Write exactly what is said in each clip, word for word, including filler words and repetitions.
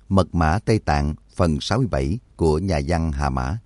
Mật mã Tây Tạng phần sáu mươi bảy của nhà văn Hà Mã.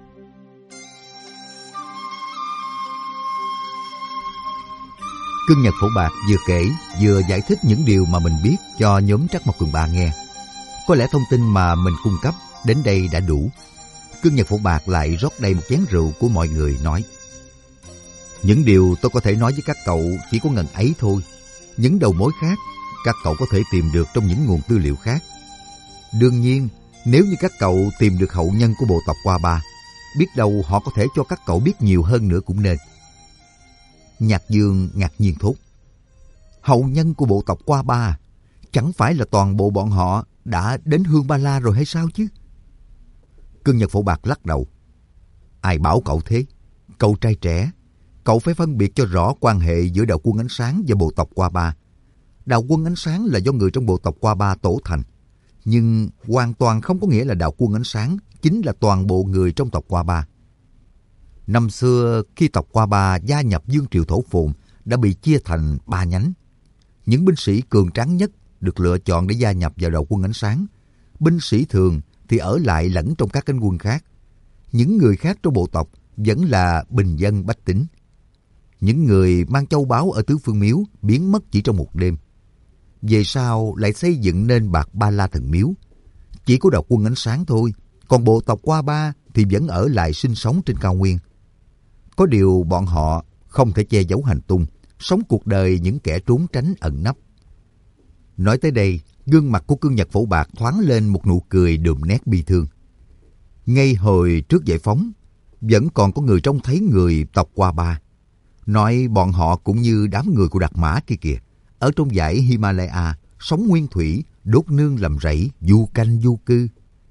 Cương Nhật Phổ Bạc vừa kể vừa giải thích những điều mà mình biết cho nhóm Trắc Mộc Cường Ba nghe. Có lẽ thông tin mà mình cung cấp đến đây đã đủ. Cương Nhật Phổ Bạc lại rót đầy một chén rượu của mọi người nói: những điều tôi có thể nói với các cậu chỉ có ngần ấy thôi. Những đầu mối khác các cậu có thể tìm được trong những nguồn tư liệu khác. Đương nhiên, nếu như các cậu tìm được hậu nhân của bộ tộc Qua Ba, biết đâu họ có thể cho các cậu biết nhiều hơn nữa cũng nên. Nhạc Dương ngạc nhiên thốt: hậu nhân của bộ tộc Qua Ba, chẳng phải là toàn bộ bọn họ đã đến Hương Ba La rồi hay sao chứ? Cương Nhật Phổ Bạc lắc đầu: ai bảo cậu thế? Cậu trai trẻ, cậu phải phân biệt cho rõ quan hệ giữa đạo quân ánh sáng và bộ tộc Qua Ba. Đạo quân ánh sáng là do người trong bộ tộc Qua Ba tổ thành, nhưng hoàn toàn không có nghĩa là đạo quân ánh sáng chính là toàn bộ người trong tộc Qua Ba. Năm xưa, khi tộc Qua Ba gia nhập vương triều Thổ Phồn, đã bị chia thành ba nhánh. Những binh sĩ cường tráng nhất được lựa chọn để gia nhập vào đạo quân ánh sáng. Binh sĩ thường thì ở lại lẫn trong các cánh quân khác. Những người khác trong bộ tộc vẫn là bình dân bách tính. Những người mang châu báu ở tứ phương miếu biến mất chỉ trong một đêm. Về sau lại xây dựng nên Bạc Ba La Thần Miếu. Chỉ có đạo quân ánh sáng thôi, còn bộ tộc Qua Ba thì vẫn ở lại sinh sống trên cao nguyên. Có điều bọn họ không thể che giấu hành tung, sống cuộc đời những kẻ trốn tránh ẩn nấp. Nói tới đây, gương mặt của Cương Nhật Phổ Bạc thoáng lên một nụ cười đượm nét bi thương. Ngay hồi trước giải phóng, vẫn còn có người trông thấy người tộc Qua Ba. Nói bọn họ cũng như đám người của Đạt Mã kia kìa, ở trong dãy Himalaya, sống nguyên thủy, đốt nương làm rẫy, du canh du cư.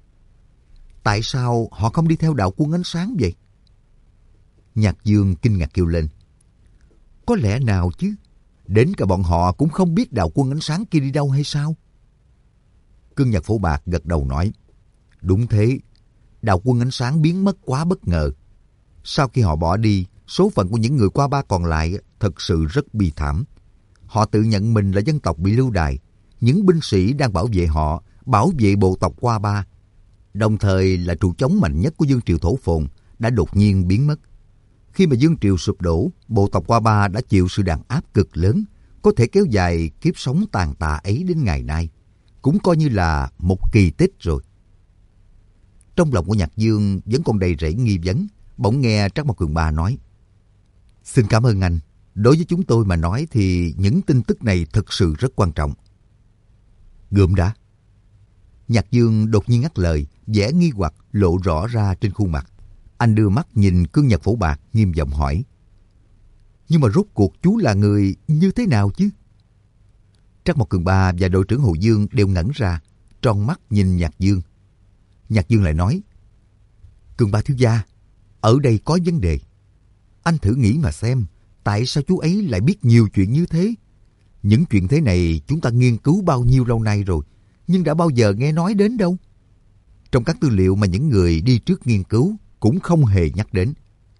Tại sao họ không đi theo đạo quân ánh sáng vậy? Nhạc Dương kinh ngạc kêu lên: có lẽ nào chứ? Đến cả bọn họ cũng không biết đạo quân ánh sáng kia đi đâu hay sao? Cương Nhật Phổ Bạc gật đầu nói: đúng thế, đạo quân ánh sáng biến mất quá bất ngờ. Sau khi họ bỏ đi, số phận của những người Qua Ba còn lại thật sự rất bi thảm. Họ tự nhận mình là dân tộc bị lưu đày. Những binh sĩ đang bảo vệ họ, bảo vệ bộ tộc Qua Ba, đồng thời là trụ chống mạnh nhất của vương triều Thổ Phồn, đã đột nhiên biến mất. Khi mà vương triều sụp đổ, bộ tộc Qua Ba đã chịu sự đàn áp cực lớn, có thể kéo dài kiếp sống tàn tạ ấy đến ngày nay. Cũng coi như là một kỳ tích rồi. Trong lòng của Nhạc Dương vẫn còn đầy rẫy nghi vấn, bỗng nghe Trắc Mộc Cường Ba nói: xin cảm ơn anh. Đối với chúng tôi mà nói thì những tin tức này thực sự rất quan trọng. Gượm đã. Nhạc Dương đột nhiên ngắt lời, vẻ nghi hoặc lộ rõ ra trên khuôn mặt. Anh đưa mắt nhìn Cương Nhật Phổ Bạc, nghiêm giọng hỏi: nhưng mà rốt cuộc chú là người như thế nào chứ? Trắc Mộc Cường Ba và đội trưởng Hồ Dương đều ngẩn ra, tròn mắt nhìn Nhạc Dương. Nhạc Dương lại nói: Cường Ba thiếu gia, ở đây có vấn đề. Anh thử nghĩ mà xem, tại sao chú ấy lại biết nhiều chuyện như thế? Những chuyện thế này chúng ta nghiên cứu bao nhiêu lâu nay rồi, nhưng đã bao giờ nghe nói đến đâu. Trong các tư liệu mà những người đi trước nghiên cứu cũng không hề nhắc đến.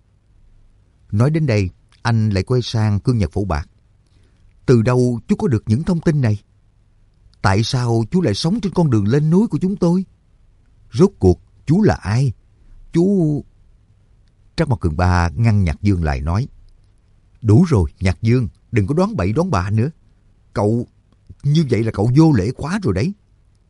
Nói đến đây, anh lại quay sang Cương Nhật Phổ Bạc: từ đâu chú có được những thông tin này? Tại sao chú lại sống trên con đường lên núi của chúng tôi? Rốt cuộc chú là ai? Chú... Trắc Mộc Cường Ba ngăn Nhạc Dương lại nói: đủ rồi Nhạc Dương, đừng có đoán bậy đoán bạ nữa. Cậu... như vậy là cậu vô lễ quá rồi đấy.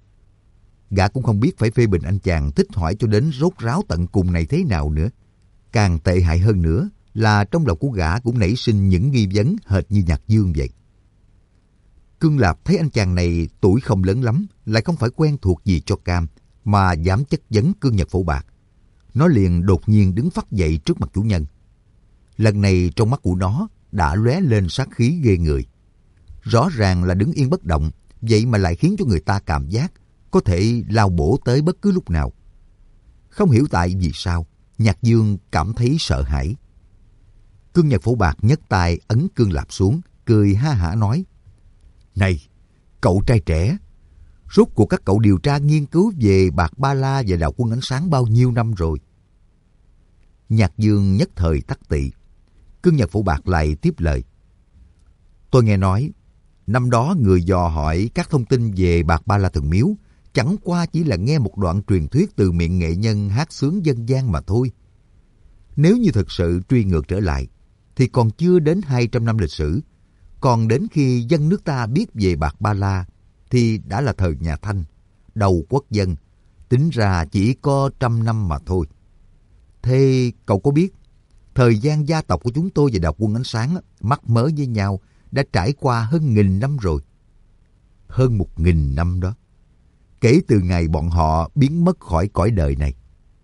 Gã cũng không biết phải phê bình anh chàng thích hỏi cho đến rốt ráo tận cùng này thế nào nữa. Càng tệ hại hơn nữa là trong lòng của gã cũng nảy sinh những nghi vấn hệt như Nhạc Dương vậy. Cương Lạp thấy anh chàng này tuổi không lớn lắm, lại không phải quen thuộc gì cho cam, mà dám chất vấn Cương Nhật Phổ Bạc. Nó liền đột nhiên đứng phắt dậy trước mặt chủ nhân. Lần này trong mắt của nó đã lóe lên sát khí ghê người. Rõ ràng là đứng yên bất động, vậy mà lại khiến cho người ta cảm giác có thể lao bổ tới bất cứ lúc nào. Không hiểu tại vì sao, Nhạc Dương cảm thấy sợ hãi. Cương Nhật Phổ Bạc nhấc tay ấn Cương Lạp xuống, cười ha hả nói: này, cậu trai trẻ, rốt cuộc các cậu điều tra nghiên cứu về Bạc Ba La và đạo quân ánh sáng bao nhiêu năm rồi? Nhạc Dương nhất thời tắc tị. Cương Nhật Phổ Bạc lại tiếp lời: tôi nghe nói, năm đó người dò hỏi các thông tin về Bạc Ba La Thần Miếu chẳng qua chỉ là nghe một đoạn truyền thuyết từ miệng nghệ nhân hát xướng dân gian mà thôi. Nếu như thực sự truy ngược trở lại, thì còn chưa đến hai trăm năm lịch sử. Còn đến khi dân nước ta biết về bạc ba la, thì đã là thời nhà Thanh, đầu quốc dân, tính ra chỉ có trăm năm mà thôi. Thế cậu có biết, thời gian gia tộc của chúng tôi và Đạo Quân Ánh Sáng mắc mớ với nhau đã trải qua hơn nghìn năm rồi. Hơn một nghìn năm đó, kể từ ngày bọn họ biến mất khỏi cõi đời này.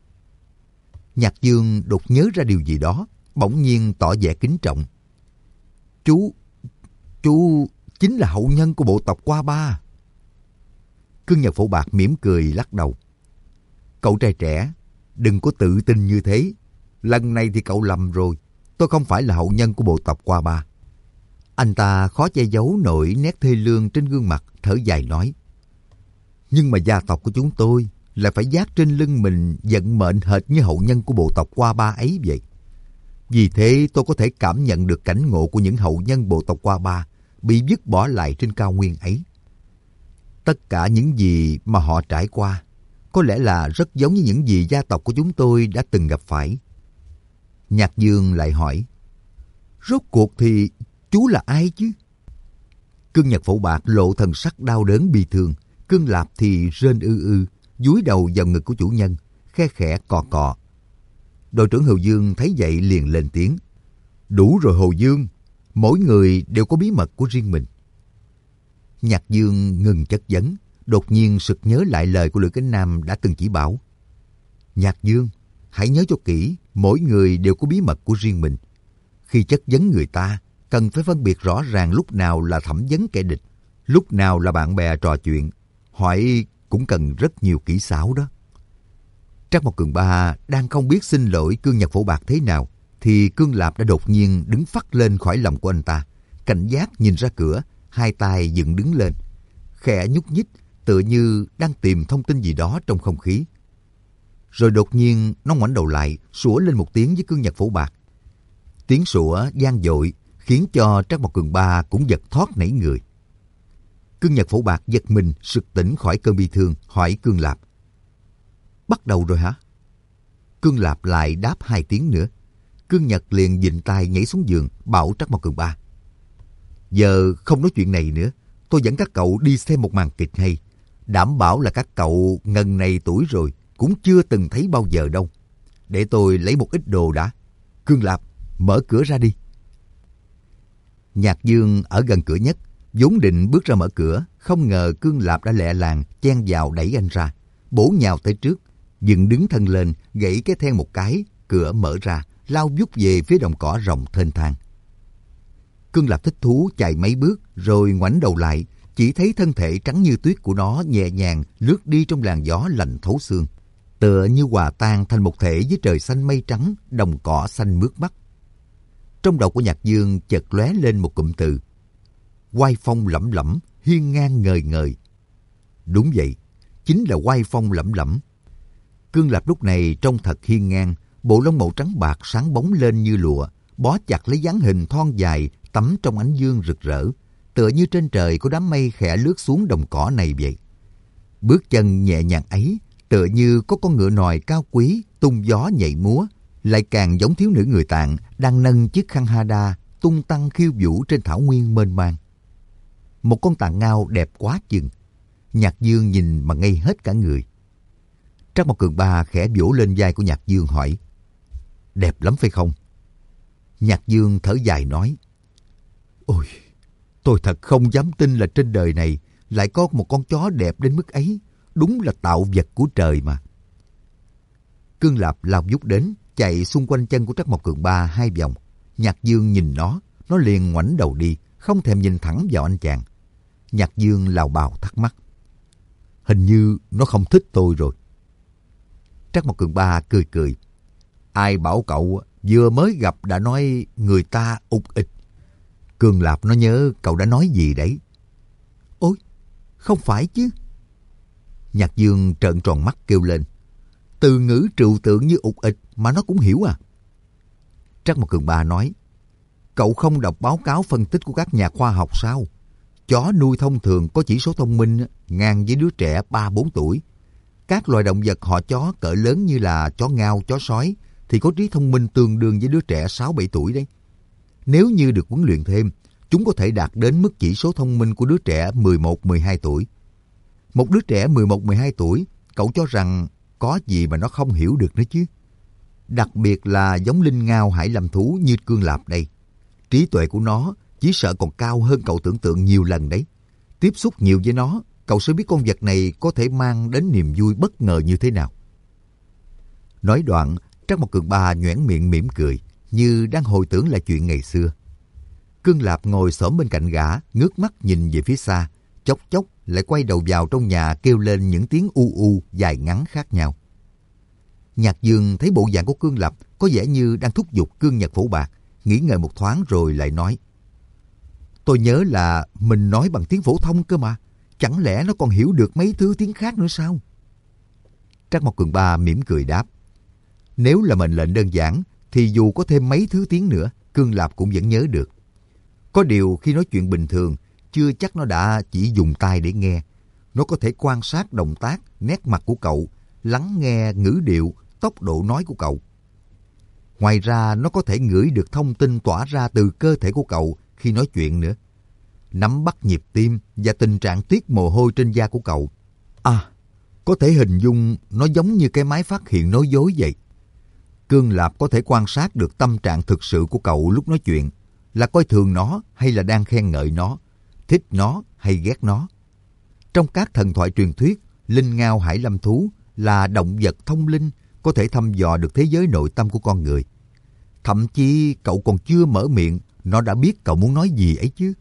Nhạc Dương đột nhớ ra điều gì đó, bỗng nhiên tỏ vẻ kính trọng. Chú, chú chính là hậu nhân của bộ tộc Qua Ba. Cương Nhật Phổ Bạc mỉm cười lắc đầu. Cậu trai trẻ, đừng có tự tin như thế. Lần này thì cậu lầm rồi. Tôi không phải là hậu nhân của bộ tộc Qua Ba. Anh ta khó che giấu nổi nét thê lương trên gương mặt, thở dài nói. Nhưng mà gia tộc của chúng tôi là phải vác trên lưng mình vận mệnh hệt như hậu nhân của bộ tộc Qua Ba ấy vậy. Vì thế tôi có thể cảm nhận được cảnh ngộ của những hậu nhân bộ tộc Qua Ba bị vứt bỏ lại trên cao nguyên ấy. Tất cả những gì mà họ trải qua có lẽ là rất giống như những gì gia tộc của chúng tôi đã từng gặp phải. Nhạc Dương lại hỏi, rốt cuộc thì chú là ai chứ? Cương Nhật Phổ Bạc lộ thần sắc đau đớn bi thương. Cương Lạp thì rên ư ư, dúi đầu vào ngực của chủ nhân, khe khẽ cò cò. Đội trưởng Hồ Dương thấy vậy liền lên tiếng. Đủ rồi Hồ Dương, mỗi người đều có bí mật của riêng mình. Nhạc Dương ngừng chất vấn, đột nhiên sực nhớ lại lời của Lữ Cánh Nam đã từng chỉ bảo. Nhạc Dương, hãy nhớ cho kỹ, mỗi người đều có bí mật của riêng mình. Khi chất vấn người ta, cần phải phân biệt rõ ràng lúc nào là thẩm vấn kẻ địch, lúc nào là bạn bè trò chuyện. Hỏi cũng cần rất nhiều kỹ xảo đó. Trác Mộc Cường Ba đang không biết xin lỗi Cương Nhật Phổ Bạc thế nào, thì Cương Lạp đã đột nhiên đứng phắt lên khỏi lòng của anh ta, cảnh giác nhìn ra cửa, hai tay dựng đứng lên, khẽ nhúc nhích, tựa như đang tìm thông tin gì đó trong không khí. Rồi đột nhiên nó ngoảnh đầu lại, sủa lên một tiếng với Cương Nhật Phổ Bạc. Tiếng sủa vang dội khiến cho Trác Mộc Cường Ba cũng giật thoát nảy người. Cương Nhật Phổ Bạc giật mình sực tỉnh khỏi cơn bi thương, hỏi Cương Lạp. Bắt đầu rồi hả? Cương Lạp lại đáp hai tiếng nữa. Cương Nhật liền vịn tay nhảy xuống giường, bảo Trác Mộc Cường Ba. Giờ không nói chuyện này nữa, tôi dẫn các cậu đi xem một màn kịch hay. Đảm bảo là các cậu ngần này tuổi rồi cũng chưa từng thấy bao giờ đâu. Để tôi lấy một ít đồ đã. Cương Lạp, mở cửa ra đi. Nhạc Dương ở gần cửa nhất, vốn định bước ra mở cửa, không ngờ Cương Lạp đã lẹ làng chen vào đẩy anh ra, bổ nhào tới trước, dựng đứng thân lên, gãy cái then một cái, cửa mở ra, lao vút về phía đồng cỏ rộng thênh thang. Cương Lạp thích thú chạy mấy bước, rồi ngoảnh đầu lại, chỉ thấy thân thể trắng như tuyết của nó nhẹ nhàng lướt đi trong làn gió lạnh thấu xương, tựa như hòa tan thành một thể với trời xanh mây trắng, đồng cỏ xanh mướt mắt. Trong đầu của Nhạc Dương chợt lóe lên một cụm từ: oai phong lẫm lẫm, hiên ngang ngời ngời. Đúng vậy, chính là oai phong lẫm lẫm. Cương Lạp lúc này trông thật hiên ngang, bộ lông màu trắng bạc sáng bóng lên như lụa, bó chặt lấy dáng hình thon dài tắm trong ánh dương rực rỡ, tựa như trên trời có đám mây khẽ lướt xuống đồng cỏ này vậy. Bước chân nhẹ nhàng ấy tựa như có con ngựa nòi cao quý tung gió nhảy múa, lại càng giống thiếu nữ người Tạng đang nâng chiếc khăn hada tung tăng khiêu vũ trên thảo nguyên mênh mang. Một con tạng ngao đẹp quá chừng. Nhạc Dương nhìn mà ngây hết cả người. Trác Mộc Cường Ba khẽ vỗ lên vai của Nhạc Dương hỏi: đẹp lắm phải không? Nhạc Dương thở dài nói: ôi, tôi thật không dám tin là trên đời này lại có một con chó đẹp đến mức ấy. Đúng là tạo vật của trời mà. Cương Lạp lao vút đến, chạy xung quanh chân của Trác Mộc Cường Ba hai vòng. Nhạc Dương nhìn nó, nó liền ngoảnh đầu đi, không thèm nhìn thẳng vào anh chàng. Nhạc Dương lào bào thắc mắc: hình như nó không thích tôi rồi. Trác Mộc Cường Ba cười cười: ai bảo cậu vừa mới gặp đã nói người ta ục ịch. Cương Lạp nó nhớ cậu đã nói gì đấy. Ôi, không phải chứ. Nhạc Dương trợn tròn mắt kêu lên: từ ngữ trừu tượng như ục ịch mà nó cũng hiểu à? Trác Mộc Cường Ba nói: cậu không đọc báo cáo phân tích của các nhà khoa học sao? Chó nuôi thông thường có chỉ số thông minh ngang với đứa trẻ ba bốn tuổi. Các loài động vật họ chó cỡ lớn như là chó ngao, chó sói thì có trí thông minh tương đương với đứa trẻ sáu bảy tuổi đấy. Nếu như được huấn luyện thêm, chúng có thể đạt đến mức chỉ số thông minh của đứa trẻ mười một mười hai tuổi. Một đứa trẻ mười một mười hai tuổi, cậu cho rằng có gì mà nó không hiểu được nữa chứ. Đặc biệt là giống linh ngao hải lâm thú như Cương Lạp đây. Trí tuệ của nó chỉ sợ còn cao hơn cậu tưởng tượng nhiều lần đấy. Tiếp xúc nhiều với nó, cậu sẽ biết con vật này có thể mang đến niềm vui bất ngờ như thế nào. Nói đoạn, Trắc Mộc Cường Ba nhoẻn miệng mỉm cười, như đang hồi tưởng lại chuyện ngày xưa. Cương Lạp ngồi xổm bên cạnh gã, ngước mắt nhìn về phía xa, chốc chốc lại quay đầu vào trong nhà kêu lên những tiếng u u dài ngắn khác nhau. Nhạc Dương thấy bộ dạng của Cương Lạp có vẻ như đang thúc giục Cương Nhật Phổ Bạc, nghĩ ngợi một thoáng rồi lại nói: Tôi nhớ là mình nói bằng tiếng phổ thông cơ mà, chẳng lẽ nó còn hiểu được mấy thứ tiếng khác nữa sao? Trắc Mộc Cường Ba mỉm cười đáp: Nếu là mệnh lệnh đơn giản thì dù có thêm mấy thứ tiếng nữa, Cương Lạp cũng vẫn nhớ được. Có điều khi nói chuyện bình thường, chưa chắc nó đã chỉ dùng tai để nghe. Nó có thể quan sát động tác, nét mặt của cậu, lắng nghe ngữ điệu, tốc độ nói của cậu. Ngoài ra, nó có thể ngửi được thông tin tỏa ra từ cơ thể của cậu khi nói chuyện nữa. Nắm bắt nhịp tim và tình trạng tiết mồ hôi trên da của cậu. À, có thể hình dung nó giống như cái máy phát hiện nói dối vậy. Cương Lạp có thể quan sát được tâm trạng thực sự của cậu lúc nói chuyện, là coi thường nó hay là đang khen ngợi nó, thích nó hay ghét nó. Trong các thần thoại truyền thuyết, linh ngao hải lâm thú là động vật thông linh, có thể thăm dò được thế giới nội tâm của con người. Thậm chí cậu còn chưa mở miệng, nó đã biết cậu muốn nói gì ấy chứ.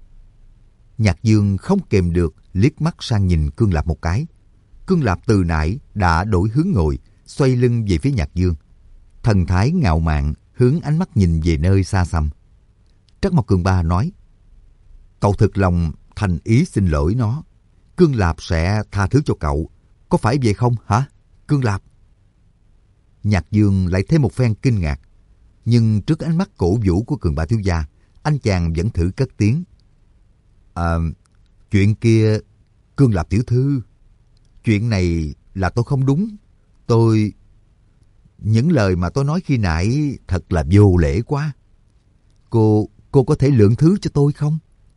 Nhạc Dương không kềm được liếc mắt sang nhìn Cương Lạp một cái. Cương Lạp từ nãy đã đổi hướng ngồi, xoay lưng về phía Nhạc Dương. Thần thái ngạo mạn hướng ánh mắt nhìn về nơi xa xăm. Trắc Mộc Cường Ba nói: Cậu thực lòng thành ý xin lỗi nó. Cương Lạp sẽ tha thứ cho cậu. Có phải vậy không hả, Cương Lạp? Nhạc Dương lại thêm một phen kinh ngạc. Nhưng trước ánh mắt cổ vũ của Cường Ba thiếu gia, anh chàng vẫn thử cất tiếng: À, chuyện kia, Cương Lạp tiểu thư, chuyện này là tôi không đúng. Tôi... Những lời mà tôi nói khi nãy thật là vô lễ quá. Cô, cô có thể lượng thứ cho tôi không?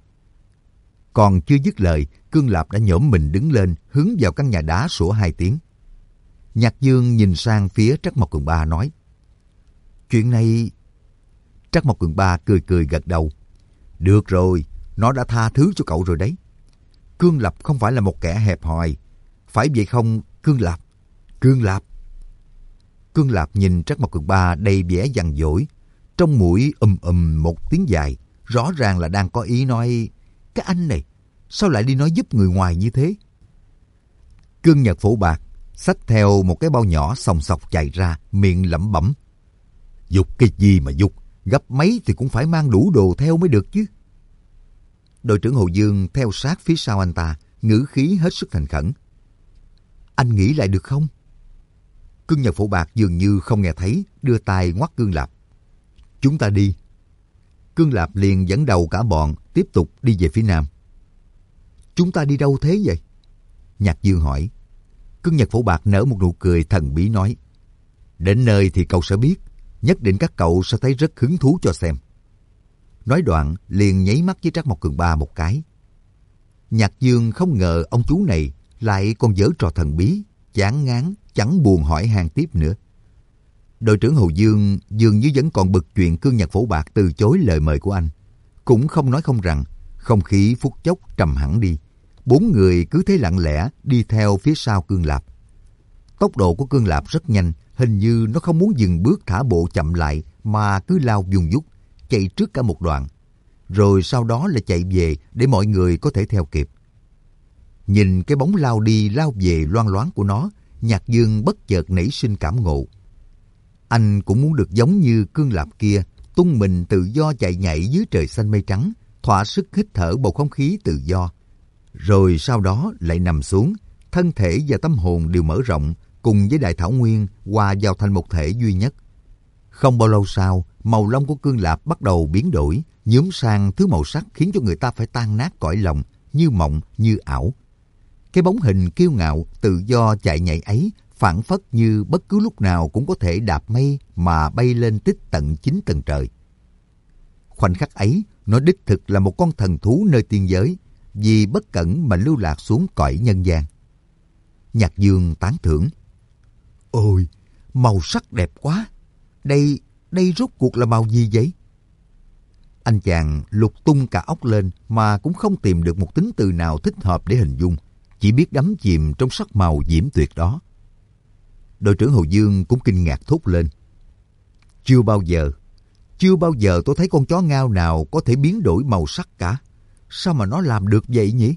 Còn chưa dứt lời, Cương Lạp đã nhổm mình đứng lên, hướng vào căn nhà đá sủa hai tiếng. Nhạc Dương nhìn sang phía Trắc Mộc Cường Ba nói: Chuyện này... Trắc Mộc Cường Ba cười cười gật đầu. Được rồi, nó đã tha thứ cho cậu rồi đấy. Cương Lạp không phải là một kẻ hẹp hòi. Phải vậy không, Cương Lạp? Cương Lạp. Cương Lạp nhìn Trắc Mộc Cường Ba đầy vẻ giằng dỗi. Trong mũi ùm ùm một tiếng dài, rõ ràng là đang có ý nói: Cái anh này, sao lại đi nói giúp người ngoài như thế? Cương Nhật Phổ Bạc xách theo một cái bao nhỏ sòng sọc chạy ra, miệng lẩm bẩm: Dục cái gì mà dục, gấp mấy thì cũng phải mang đủ đồ theo mới được chứ. Đội trưởng Hồ Dương theo sát phía sau anh ta, ngữ khí hết sức thành khẩn: Anh nghĩ lại được không? Cương Nhật Phổ Bạc dường như không nghe thấy, đưa tay ngoắt Cương Lạp: Chúng ta đi. Cương Lạp liền dẫn đầu cả bọn tiếp tục đi về phía nam. Chúng ta đi đâu thế vậy? Nhạc Dương hỏi. Cương Nhật Phổ Bạc nở một nụ cười thần bí nói: Đến nơi thì cậu sẽ biết, nhất định các cậu sẽ thấy rất hứng thú cho xem. Nói đoạn liền nháy mắt với Trắc Mộc Cường Ba một cái. Nhạc Dương không ngờ ông chú này lại còn giở trò thần bí, chán ngán, chẳng buồn hỏi han tiếp nữa. Đội trưởng Hồ Dương dường như vẫn còn bực chuyện Cương Nhật Phổ Bạc từ chối lời mời của anh. Cũng không nói không rằng, không khí phút chốc trầm hẳn đi. Bốn người cứ thế lặng lẽ đi theo phía sau Cương Lạp. Tốc độ của Cương Lạp rất nhanh, hình như nó không muốn dừng bước thả bộ chậm lại mà cứ lao vùng vút, chạy trước cả một đoạn. Rồi sau đó là chạy về để mọi người có thể theo kịp. Nhìn cái bóng lao đi lao về loang loáng của nó, Nhạc Dương bất chợt nảy sinh cảm ngộ. Anh cũng muốn được giống như Cương Lạp kia, tung mình tự do chạy nhảy dưới trời xanh mây trắng, thỏa sức hít thở bầu không khí tự do. Rồi sau đó lại nằm xuống, thân thể và tâm hồn đều mở rộng, cùng với đại thảo nguyên hòa vào thành một thể duy nhất. Không bao lâu sau, màu lông của Cương Lạp bắt đầu biến đổi, nhuốm sang thứ màu sắc khiến cho người ta phải tan nát cõi lòng, như mộng, như ảo. Cái bóng hình kiêu ngạo, tự do chạy nhảy ấy phảng phất như bất cứ lúc nào cũng có thể đạp mây mà bay lên tích tận chín tầng trời. Khoảnh khắc ấy, nó đích thực là một con thần thú nơi tiên giới, vì bất cẩn mà lưu lạc xuống cõi nhân gian. Nhạc Dương tán thưởng. Ôi, màu sắc đẹp quá! Đây, đây rốt cuộc là màu gì vậy? Anh chàng lục tung cả óc lên mà cũng không tìm được một tính từ nào thích hợp để hình dung, chỉ biết đắm chìm trong sắc màu diễm tuyệt đó. Đội trưởng Hồ Dương cũng kinh ngạc thốt lên. Chưa bao giờ, chưa bao giờ tôi thấy con chó ngao nào có thể biến đổi màu sắc cả. Sao mà nó làm được vậy nhỉ?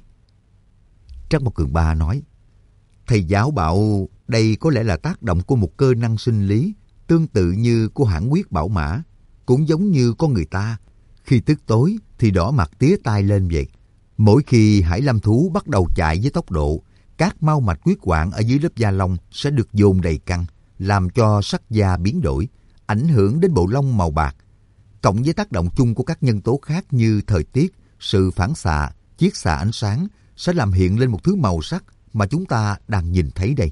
Trắc Mộc Cường Ba nói, thầy giáo bảo đây có lẽ là tác động của một cơ năng sinh lý, tương tự như của hãn huyết bảo mã, cũng giống như con người ta. Khi tức tối thì đỏ mặt tía tai lên vậy. Mỗi khi hải lam thú bắt đầu chạy với tốc độ, các mao mạch huyết quản ở dưới lớp da lông sẽ được dồn đầy căng, làm cho sắc da biến đổi, ảnh hưởng đến bộ lông màu bạc. Cộng với tác động chung của các nhân tố khác như thời tiết, sự phản xạ, chiết xạ ánh sáng sẽ làm hiện lên một thứ màu sắc mà chúng ta đang nhìn thấy đây.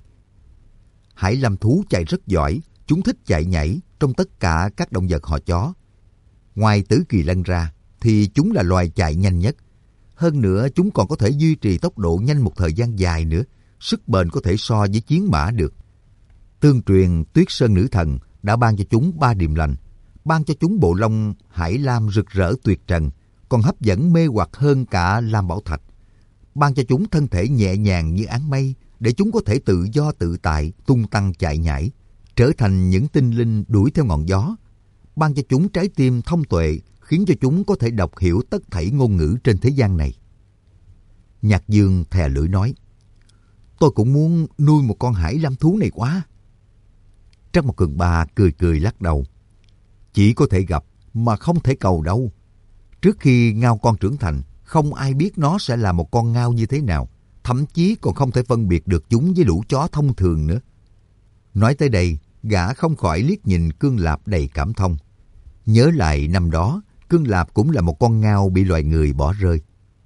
Hải lam thú chạy rất giỏi, chúng thích chạy nhảy trong tất cả các động vật họ chó. Ngoài Tử Kỳ Lân ra thì chúng là loài chạy nhanh nhất. Hơn nữa chúng còn có thể duy trì tốc độ nhanh một thời gian dài nữa, sức bền có thể so với chiến mã được. Tương truyền Tuyết Sơn Nữ Thần đã ban cho chúng ba điềm lành, ban cho chúng bộ lông hải lam rực rỡ tuyệt trần, còn hấp dẫn mê hoặc hơn cả lam bảo thạch. Ban cho chúng thân thể nhẹ nhàng như áng mây, để chúng có thể tự do tự tại, tung tăng chạy nhảy, trở thành những tinh linh đuổi theo ngọn gió. Ban cho chúng trái tim thông tuệ, khiến cho chúng có thể đọc hiểu tất thảy ngôn ngữ trên thế gian này. Nhạc Dương thè lưỡi nói, tôi cũng muốn nuôi một con hải lam thú này quá. Trắc Mộc Cường Ba cười cười lắc đầu. Chỉ có thể gặp mà không thể cầu đâu. Trước khi ngao con trưởng thành, không ai biết nó sẽ là một con ngao như thế nào, thậm chí còn không thể phân biệt được chúng với lũ chó thông thường nữa. Nói tới đây, gã không khỏi liếc nhìn Cương Lạp đầy cảm thông. Nhớ lại năm đó, Cương Lạp cũng là một con ngao bị loài người bỏ rơi.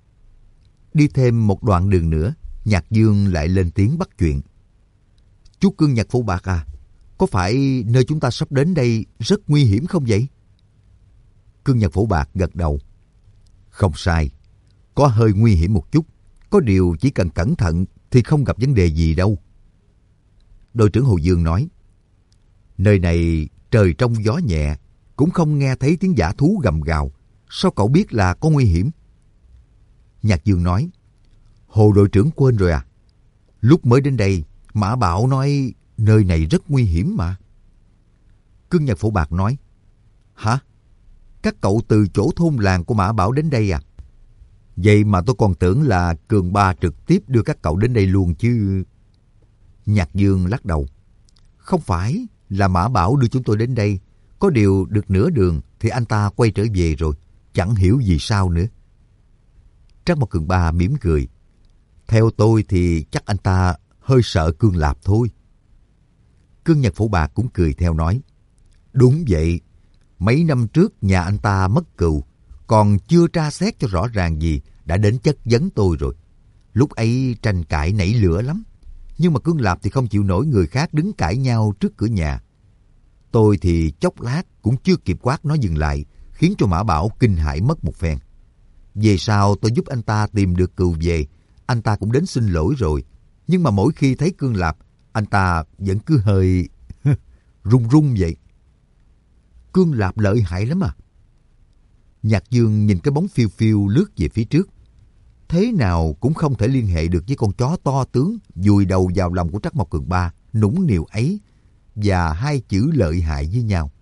Đi thêm một đoạn đường nữa, Nhạc Dương lại lên tiếng bắt chuyện. Chú Cương Nhật Phổ Bạc à, có phải nơi chúng ta sắp đến đây rất nguy hiểm không vậy? Cương Nhật Phổ Bạc gật đầu. Không sai, có hơi nguy hiểm một chút, có điều chỉ cần cẩn thận thì không gặp vấn đề gì đâu. Đội trưởng Hồ Dương nói, nơi này trời trong gió nhẹ, cũng không nghe thấy tiếng dã thú gầm gào, sao cậu biết là có nguy hiểm? Nhạc Dương nói, Hồ đội trưởng quên rồi à? Lúc mới đến đây, Mã Bảo nói nơi này rất nguy hiểm mà. Cương Nhật Phổ Bạc nói, hả? Các cậu từ chỗ thôn làng của Mã Bảo đến đây à? Vậy mà tôi còn tưởng là Cường Ba trực tiếp đưa các cậu đến đây luôn chứ. Nhạc Dương lắc đầu. Không phải là Mã Bảo đưa chúng tôi đến đây. Có điều được nửa đường thì anh ta quay trở về rồi. Chẳng hiểu gì sao nữa. Trắc Mộc Cường Ba mỉm cười. Theo tôi thì chắc anh ta hơi sợ Cương Lạp thôi. Cương Nhật Phổ Bạc cũng cười theo nói. Đúng vậy. Mấy năm trước nhà anh ta mất cừu, còn chưa tra xét cho rõ ràng gì đã đến chất vấn tôi rồi. Lúc ấy tranh cãi nảy lửa lắm. Nhưng mà Cương Lạp thì không chịu nổi người khác đứng cãi nhau trước cửa nhà. Tôi thì chốc lát cũng chưa kịp quát nó dừng lại, khiến cho Mã Bảo kinh hãi mất một phen. Về sau tôi giúp anh ta tìm được cừu về, anh ta cũng đến xin lỗi rồi. Nhưng mà mỗi khi thấy Cương Lạp, anh ta vẫn cứ hơi run run vậy. Cương Lạp lợi hại lắm à. Nhạc Dương nhìn cái bóng phiêu phiêu lướt về phía trước. Thế nào cũng không thể liên hệ được với con chó to tướng vùi đầu vào lòng của Trắc Mộc Cường Ba nũng nịu ấy và hai chữ lợi hại với nhau.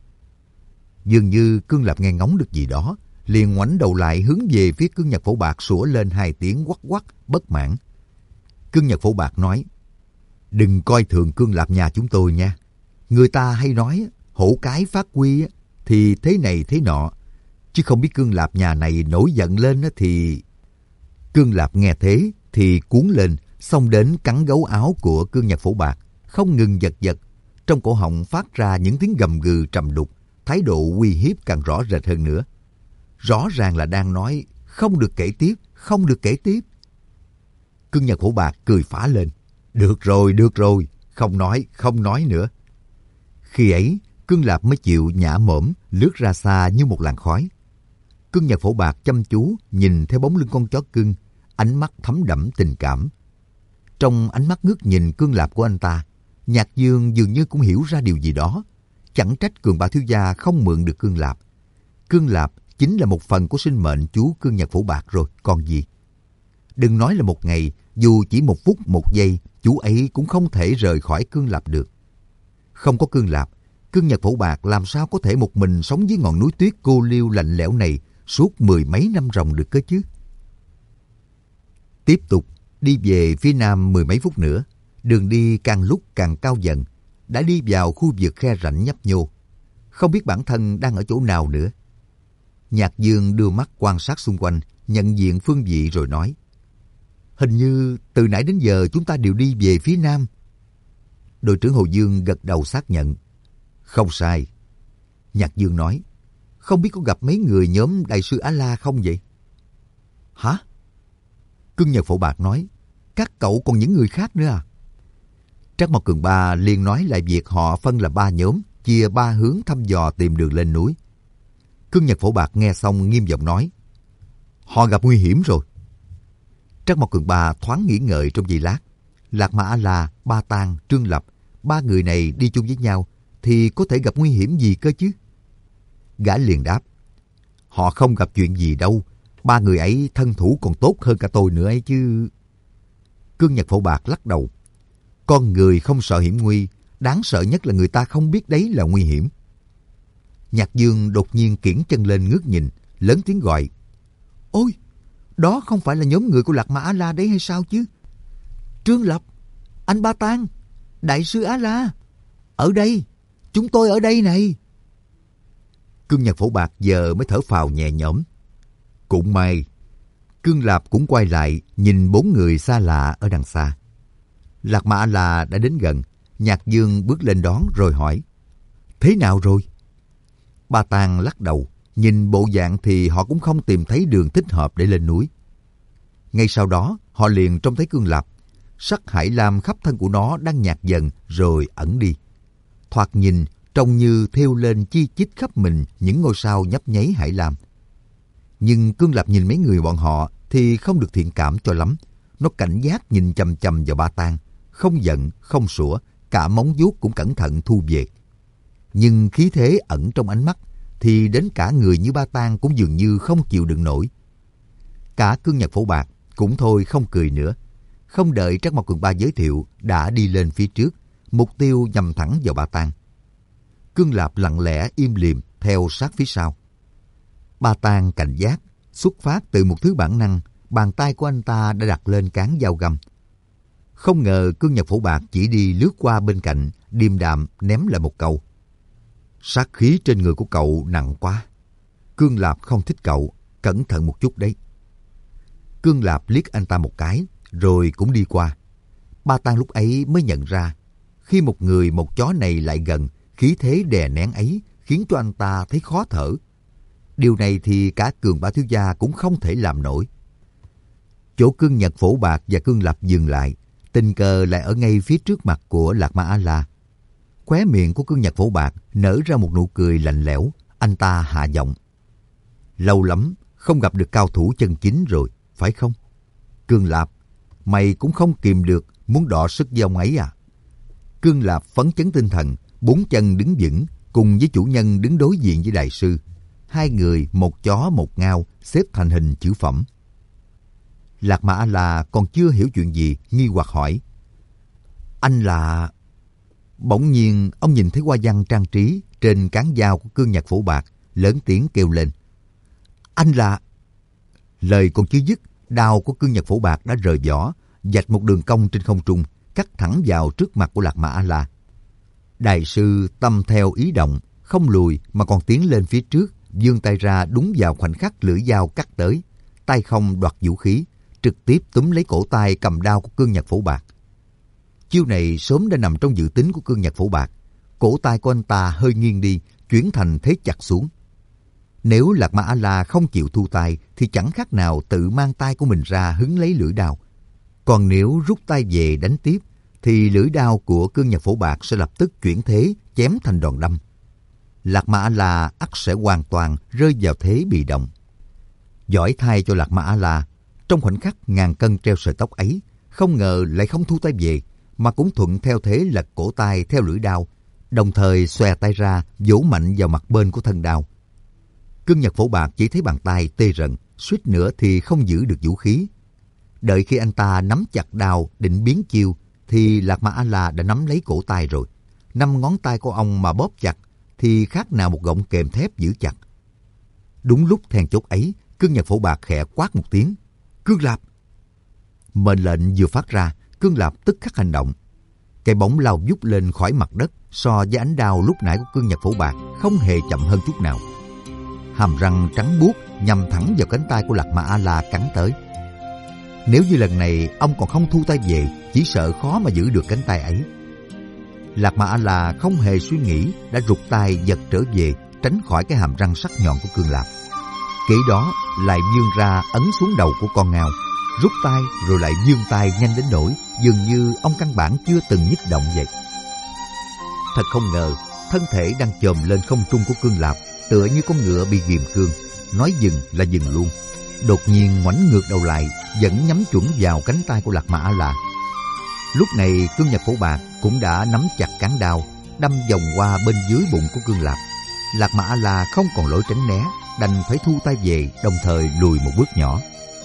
Dường như Cương Lạp nghe ngóng được gì đó, liền ngoảnh đầu lại hướng về phía Cương Nhật Phổ Bạc sủa lên hai tiếng quắc quắc bất mãn. Cương Nhật Phổ Bạc nói, đừng coi thường Cương Lạp nhà chúng tôi nha. Người ta hay nói hổ cái phát quy thì thế này thế nọ, chứ không biết Cương Lạp nhà này nổi giận lên thì... Cương Lạp nghe thế thì cuốn lên, xông đến cắn gấu áo của Cương Nhật Phổ Bạc, không ngừng giật giật, trong cổ họng phát ra những tiếng gầm gừ trầm đục, thái độ uy hiếp càng rõ rệt hơn nữa. Rõ ràng là đang nói không được kể tiếp, không được kể tiếp. Cương Nhật Phổ Bạc cười phá lên. Được rồi, được rồi, không nói, không nói nữa. Khi ấy, Cương Lạp mới chịu nhả mõm lướt ra xa như một làn khói. Cương Nhật Phổ Bạc chăm chú nhìn theo bóng lưng con chó cưng, ánh mắt thấm đẫm tình cảm. Trong ánh mắt ngước nhìn Cương Lạp của anh ta, Nhạc Dương dường như cũng hiểu ra điều gì đó. Chẳng trách Cường Ba thiếu gia không mượn được Cương Lạp. Cương Lạp chính là một phần của sinh mệnh chú Cương Nhật Phổ Bạc rồi, còn gì. Đừng nói là một ngày, dù chỉ một phút một giây, chú ấy cũng không thể rời khỏi Cương Lạp được. Không có Cương Lạp, Cương Nhật Phổ Bạc làm sao có thể một mình sống dưới ngọn núi tuyết cô liêu lạnh lẽo này suốt mười mấy năm ròng được cơ chứ. Tiếp tục đi về phía nam mười mấy phút nữa, đường đi càng lúc càng cao dần, đã đi vào khu vực khe rãnh nhấp nhô. Không biết bản thân đang ở chỗ nào nữa. Nhạc Dương đưa mắt quan sát xung quanh, nhận diện phương vị rồi nói: Hình như từ nãy đến giờ chúng ta đều đi về phía nam. Đội trưởng Hồ Dương gật đầu xác nhận. Không sai. Nhạc Dương nói: Không biết có gặp mấy người nhóm Đại sư Á-la không vậy? Hả? Cương Nhật Phổ Bạc nói: Các cậu còn những người khác nữa à? Trác Mộc Cường Ba liền nói lại việc họ phân làm ba nhóm, chia ba hướng thăm dò tìm đường lên núi. Cương Nhật Phổ Bạc nghe xong nghiêm giọng nói: Họ gặp nguy hiểm rồi. Trác Mộc Cường Ba thoáng nghĩ ngợi trong giây lát. Lạc Ma A-la, Ba Tang, Trương Lập, ba người này đi chung với nhau thì có thể gặp nguy hiểm gì cơ chứ? Gã liền đáp: Họ không gặp chuyện gì đâu. Ba người ấy thân thủ còn tốt hơn cả tôi nữa ấy chứ. Cương Nhật Phổ Bạc lắc đầu: Con người không sợ hiểm nguy, đáng sợ nhất là người ta không biết đấy là nguy hiểm. Nhạc Dương đột nhiên kiễng chân lên ngước nhìn, lớn tiếng gọi: Ôi, đó không phải là nhóm người của Lạc Ma A-la đấy hay sao chứ? Trương Lập, anh Ba Tang, Đại sư Á-la, ở đây, chúng tôi ở đây này. Cương Nhật Phổ Bạc giờ mới thở phào nhẹ nhõm. Cũng may. Cương Lạp cũng quay lại nhìn bốn người xa lạ ở đằng xa. Lạc Ma A-la đã đến gần. Nhạc Dương bước lên đón rồi hỏi: Thế nào rồi? Ba Tang lắc đầu. Nhìn bộ dạng thì họ cũng không tìm thấy đường thích hợp để lên núi. Ngay sau đó họ liền trông thấy Cương Lạp. Sắc hải lam khắp thân của nó đang nhạt dần rồi ẩn đi. Thoạt nhìn trông như thêu lên chi chít khắp mình những ngôi sao nhấp nháy hải lam. Nhưng Cương Lạp nhìn mấy người bọn họ thì không được thiện cảm cho lắm. Nó cảnh giác nhìn chằm chằm vào Ba Tang, không giận, không sủa, cả móng vuốt cũng cẩn thận thu về. Nhưng khí thế ẩn trong ánh mắt thì đến cả người như Ba Tang cũng dường như không chịu đựng nổi. Cả Cương Nhật Phổ Bạc cũng thôi không cười nữa. Không đợi Trác Mộc Cường Ba giới thiệu đã đi lên phía trước, mục tiêu nhằm thẳng vào Ba Tang. Cương Lạp lặng lẽ im lìm theo sát phía sau. Ba Tang cảnh giác, xuất phát từ một thứ bản năng, bàn tay của anh ta đã đặt lên cán dao găm. Không ngờ Cương Nhật Phổ Bạc chỉ đi lướt qua bên cạnh, điềm đạm ném lại một câu: Sát khí trên người của cậu nặng quá. Cương Lạp không thích cậu, cẩn thận một chút đấy. Cương Lạp liếc anh ta một cái, rồi cũng đi qua. Ba Tang lúc ấy mới nhận ra, khi một người một chó này lại gần, khí thế đè nén ấy khiến cho anh ta thấy khó thở. Điều này thì cả Cường Ba thiếu gia cũng không thể làm nổi. Chỗ Cương Nhật Phổ Bạc và Cương Lạp dừng lại, tình cờ lại ở ngay phía trước mặt của Lạc Ma A-la. Khóe miệng của Cương Nhật Phổ Bạc nở ra một nụ cười lạnh lẽo. Anh ta hạ giọng: Lâu lắm không gặp được cao thủ chân chính rồi, phải không? Cương Lạp, mày cũng không kìm được muốn đọ sức với ông ấy à? Cương Lạp phấn chấn tinh thần, bốn chân đứng vững, cùng với chủ nhân đứng đối diện với đại sư. Hai người, một chó một ngao, xếp thành hình chữ phẩm. Lạc Ma A-la còn chưa hiểu chuyện gì, nghi hoặc hỏi: Anh là... Bỗng nhiên ông nhìn thấy hoa văn trang trí trên cán dao của Cương Nhật Phổ Bạc, lớn tiếng kêu lên: Anh là... Lời còn chưa dứt, đao của Cương Nhật Phổ Bạc đã rời vỏ, vạch một đường cong trên không trung, cắt thẳng vào trước mặt của Lạc Ma A-la. Đại sư tâm theo ý động, không lùi mà còn tiến lên phía trước, vươn tay ra đúng vào khoảnh khắc lưỡi dao cắt tới, tay không đoạt vũ khí, trực tiếp túm lấy cổ tay cầm đao của Cương Nhật Phổ Bạc. Chiêu này sớm đã nằm trong dự tính của Cương Nhật Phổ Bạc. cổ tay của anh ta hơi nghiêng đi, chuyển thành thế chặt xuống. Nếu Lạc Ma A-la không chịu thu tay thì chẳng khác nào tự mang tay của mình ra hứng lấy lưỡi đao. Còn nếu rút tay về đánh tiếp thì lưỡi đao của Cương Nhật Phổ Bạc sẽ lập tức chuyển thế chém thành đòn đâm. Lạc Ma A-la ắt sẽ hoàn toàn rơi vào thế bị động. Giỏi thay cho Lạc Ma A-la, trong khoảnh khắc ngàn cân treo sợi tóc ấy, không ngờ lại không thu tay về, mà cũng thuận theo thế lật cổ tay theo lưỡi đao, đồng thời xòe tay ra vỗ mạnh vào mặt bên của thân đao. Cương Nhật Phổ Bạc chỉ thấy bàn tay tê rần, suýt nữa thì không giữ được vũ khí. Đợi khi anh ta nắm chặt đao định biến chiêu, thì Lạc Ma A-la đã nắm lấy cổ tay rồi. Năm ngón tay của ông mà bóp chặt thì khác nào một gọng kềm thép giữ chặt. Đúng lúc then chốt ấy, Cương Nhật Phổ Bạc khẽ quát một tiếng: "Cương Lạp!" Mệnh lệnh vừa phát ra, Cương Lạp tức khắc hành động. Cái bóng lao vút lên khỏi mặt đất, so với ánh đao lúc nãy của Cương Nhật Phổ Bạc không hề chậm hơn chút nào. Hàm răng trắng buốt nhằm thẳng vào cánh tay của Lạc Ma A-la cắn tới. Nếu như lần này ông còn không thu tay về, chỉ sợ khó mà giữ được cánh tay ấy. Lạc Ma A-la không hề suy nghĩ, đã rụt tay giật trở về, tránh khỏi cái hàm răng sắc nhọn của Cương Lạp. Kế đó lại vươn ra ấn xuống đầu của con ngao, rút tay rồi lại vươn tay nhanh đến nỗi dường như ông căn bản chưa từng nhích động vậy. Thật không ngờ, thân thể đang chồm lên không trung của Cương Lạp tựa như con ngựa bị ghìm cương, nói dừng là dừng luôn. Đột nhiên ngoảnh ngược đầu lại, vẫn nhắm chuẩn vào cánh tay của Lạc Ma A-la. Lúc này Cương Nhật Phổ Bạc cũng đã nắm chặt cán đao, đâm vòng qua bên dưới bụng của Cương Lạp. Lạc Ma A-la không còn lối tránh né, đành phải thu tay về, đồng thời lùi một bước nhỏ.